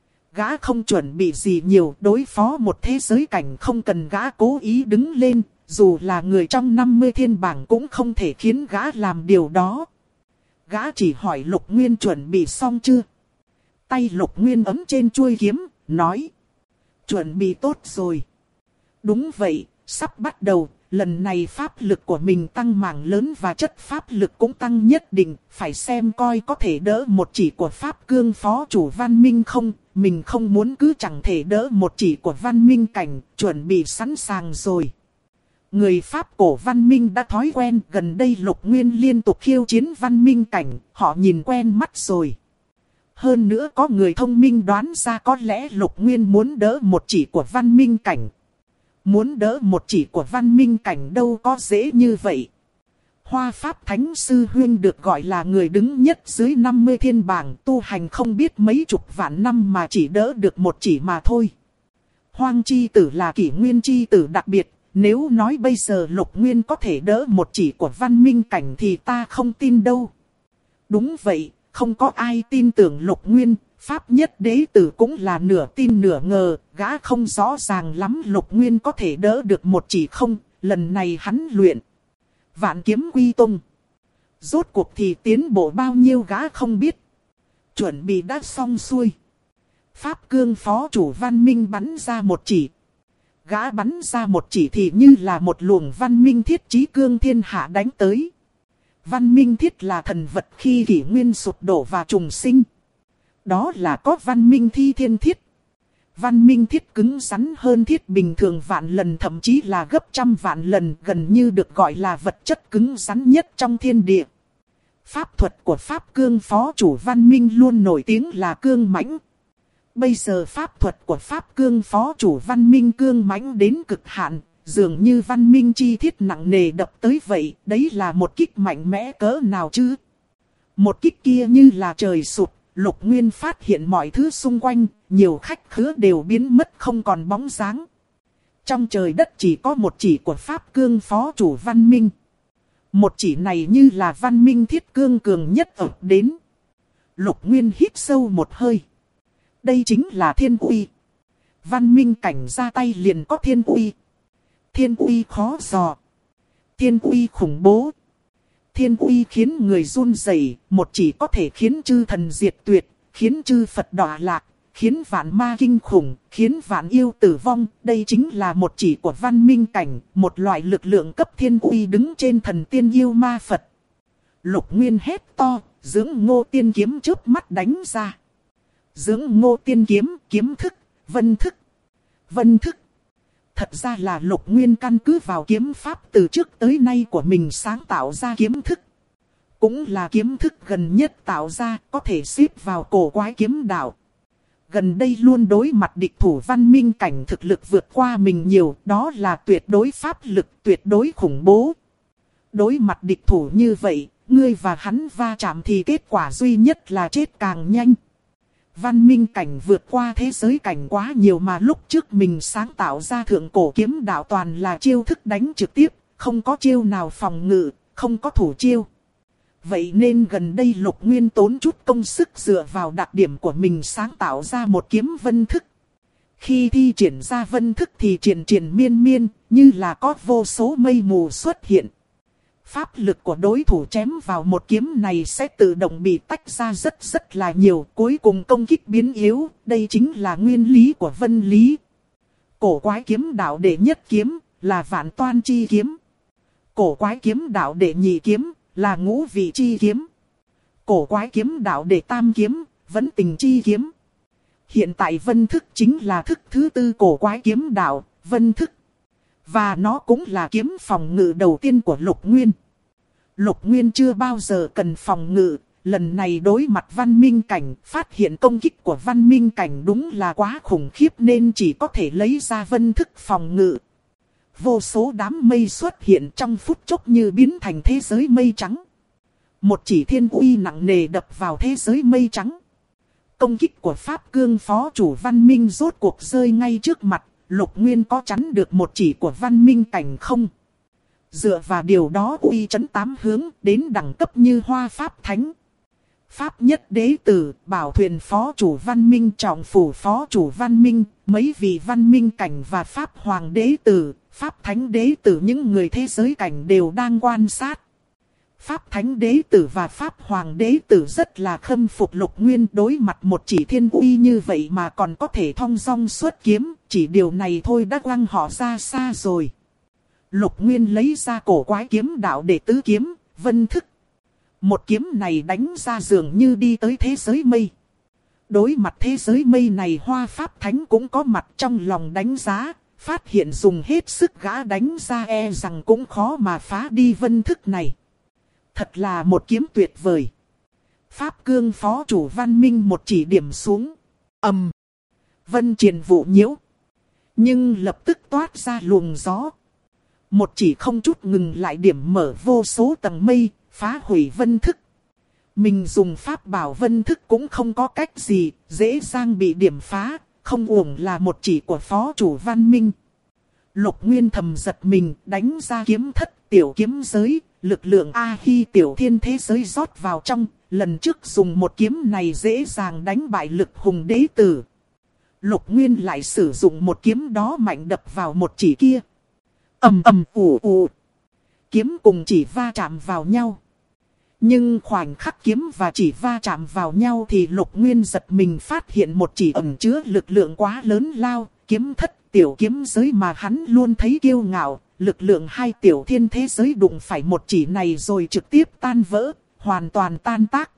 Gã không chuẩn bị gì nhiều, đối phó một thế giới cảnh không cần gã cố ý đứng lên. Dù là người trong 50 thiên bảng cũng không thể khiến gã làm điều đó. Gã chỉ hỏi Lục Nguyên chuẩn bị xong chưa? Tay Lục Nguyên ấm trên chuôi kiếm, nói. Chuẩn bị tốt rồi. Đúng vậy, sắp bắt đầu. Lần này pháp lực của mình tăng mảng lớn và chất pháp lực cũng tăng nhất định. Phải xem coi có thể đỡ một chỉ của Pháp Cương phó chủ Văn Minh không. Mình không muốn cứ chẳng thể đỡ một chỉ của Văn Minh cảnh. Chuẩn bị sẵn sàng rồi. Người Pháp cổ Văn Minh đã thói quen. Gần đây Lục Nguyên liên tục khiêu chiến Văn Minh cảnh. Họ nhìn quen mắt rồi. Hơn nữa có người thông minh đoán ra có lẽ Lục Nguyên muốn đỡ một chỉ của Văn Minh cảnh. Muốn đỡ một chỉ của Văn Minh cảnh đâu có dễ như vậy. Hoa Pháp Thánh Sư Huyên được gọi là người đứng nhất dưới 50 thiên bảng, tu hành không biết mấy chục vạn năm mà chỉ đỡ được một chỉ mà thôi. Hoang Chi Tử là kỷ nguyên chi tử đặc biệt, nếu nói bây giờ Lục Nguyên có thể đỡ một chỉ của Văn Minh cảnh thì ta không tin đâu. Đúng vậy, không có ai tin tưởng Lục Nguyên. Pháp Nhất Đế Tử cũng là nửa tin nửa ngờ, gã không rõ ràng lắm Lục Nguyên có thể đỡ được một chỉ không, lần này hắn luyện Vạn Kiếm Quy Tông. Rốt cuộc thì tiến bộ bao nhiêu gã không biết. Chuẩn bị đã xong xuôi. Pháp Cương phó chủ Văn Minh bắn ra một chỉ. Gã bắn ra một chỉ thì như là một luồng văn minh thiết chí cương thiên hạ đánh tới. Văn minh thiết là thần vật khi kỷ nguyên sụp đổ và trùng sinh. Đó là có văn minh thi thiên thiết. Văn minh thiết cứng rắn hơn thiết bình thường vạn lần, thậm chí là gấp trăm vạn lần, gần như được gọi là vật chất cứng rắn nhất trong thiên địa. Pháp thuật của Pháp Cương phó chủ Văn Minh luôn nổi tiếng là cương mãnh. Bây giờ pháp thuật của Pháp Cương phó chủ Văn Minh cương mãnh đến cực hạn, dường như văn minh chi thiết nặng nề đập tới vậy. Đấy là một kích mạnh mẽ cỡ nào chứ? Một kích kia như là trời sụp. Lục Nguyên phát hiện mọi thứ xung quanh, nhiều khách khứa đều biến mất không còn bóng dáng. Trong trời đất chỉ có một chỉ của Pháp Cương phó chủ Văn Minh. Một chỉ này như là văn minh thiết cương cường nhất ập đến. Lục Nguyên hít sâu một hơi. Đây chính là thiên uy. Văn minh cảnh ra tay liền có thiên uy. Thiên uy khó dò. Thiên uy khủng bố. Thiên uy khiến người run rẩy, một chỉ có thể khiến chư thần diệt tuyệt, khiến chư Phật đọa lạc, khiến vạn ma kinh khủng, khiến vạn yêu tử vong. Đây chính là một chỉ của văn minh cảnh, một loại lực lượng cấp thiên uy đứng trên thần tiên yêu ma Phật. Lục Nguyên hét to, dưỡng Ngô Tiên kiếm chớp mắt đánh ra. Dưỡng Ngô Tiên kiếm, kiếm thức, vân thức, vân thức. Thật ra là Lục Nguyên căn cứ vào kiếm pháp từ trước tới nay của mình sáng tạo ra kiếm thức. Cũng là kiếm thức gần nhất tạo ra, có thể xếp vào cổ quái kiếm đạo. Gần đây luôn đối mặt địch thủ văn minh cảnh thực lực vượt qua mình nhiều, đó là tuyệt đối pháp lực, tuyệt đối khủng bố. Đối mặt địch thủ như vậy, ngươi và hắn va chạm thì kết quả duy nhất là chết càng nhanh. Văn minh cảnh vượt qua thế giới cảnh quá nhiều mà lúc trước mình sáng tạo ra thượng cổ kiếm đạo toàn là chiêu thức đánh trực tiếp, không có chiêu nào phòng ngự, không có thủ chiêu. Vậy nên gần đây Lục Nguyên tốn chút công sức dựa vào đặc điểm của mình sáng tạo ra một kiếm vân thức. Khi thi triển ra vân thức thì triền triền miên miên, như là có vô số mây mù xuất hiện. Pháp lực của đối thủ chém vào một kiếm này sẽ tự động bị tách ra rất là nhiều, cuối cùng công kích biến yếu, đây chính là nguyên lý của vân lý. Cổ quái kiếm đạo đệ nhất kiếm là Vạn Toan chi kiếm. Cổ quái kiếm đạo đệ nhị kiếm là Ngũ Vị chi kiếm. Cổ quái kiếm đạo đệ tam kiếm, Vẫn Tình chi kiếm. Hiện tại vân thức chính là thức thứ tư cổ quái kiếm đạo, vân thức. Và nó cũng là kiếm phòng ngự đầu tiên của Lục Nguyên. Lục Nguyên chưa bao giờ cần phòng ngự, lần này đối mặt văn minh cảnh, phát hiện công kích của văn minh cảnh đúng là quá khủng khiếp nên chỉ có thể lấy ra vân thức phòng ngự. Vô số đám mây xuất hiện trong phút chốc như biến thành thế giới mây trắng. Một chỉ thiên uy nặng nề đập vào thế giới mây trắng. Công kích của Pháp Cương phó chủ văn minh rốt cuộc rơi ngay trước mặt, Lục Nguyên có chắn được một chỉ của văn minh cảnh không? Dựa vào điều đó uy chấn tám hướng đến đẳng cấp như Hoa Pháp Thánh. Pháp nhất đế tử, bảo thuyền phó chủ văn minh, trọng phủ phó chủ văn minh, mấy vị văn minh cảnh và Pháp hoàng đế tử, Pháp thánh đế tử, những người thế giới cảnh đều đang quan sát. Pháp thánh đế tử và Pháp hoàng đế tử rất là khâm phục Lục Nguyên, đối mặt một chỉ thiên uy như vậy mà còn có thể thong dong xuất kiếm, chỉ điều này thôi đã quăng họ ra xa rồi. Lục Nguyên lấy ra cổ quái kiếm đạo để tứ kiếm, vân thức. Một kiếm này đánh ra dường như đi tới thế giới mây. Đối mặt thế giới mây này, Hoa Pháp Thánh cũng có mặt trong lòng đánh giá, phát hiện dùng hết sức gã đánh ra e rằng cũng khó mà phá đi vân thức này. Thật là một kiếm tuyệt vời. Pháp Cương phó chủ văn minh một chỉ điểm xuống. Vân triền vụ nhiễu. Nhưng lập tức toát ra luồng gió. Một chỉ không chút ngừng lại điểm mở vô số tầng mây, phá hủy vân thức. Mình dùng pháp bảo vân thức cũng không có cách gì, dễ dàng bị điểm phá, không uổng là một chỉ của phó chủ văn minh. Lục Nguyên thầm giật mình, đánh ra kiếm thất tiểu kiếm giới, lực lượng A-hi tiểu thiên thế giới rót vào trong, lần trước dùng một kiếm này dễ dàng đánh bại lực hùng đế tử. Lục Nguyên lại sử dụng một kiếm đó mạnh đập vào một chỉ kia. ù. Kiếm cùng chỉ va chạm vào nhau. Nhưng khoảnh khắc kiếm và chỉ va chạm vào nhau thì Lục Nguyên giật mình phát hiện một chỉ ẩn chứa lực lượng quá lớn lao, kiếm thất tiểu kiếm giới mà hắn luôn thấy kiêu ngạo, lực lượng hai tiểu thiên thế giới đụng phải một chỉ này rồi trực tiếp tan vỡ, hoàn toàn tan tác.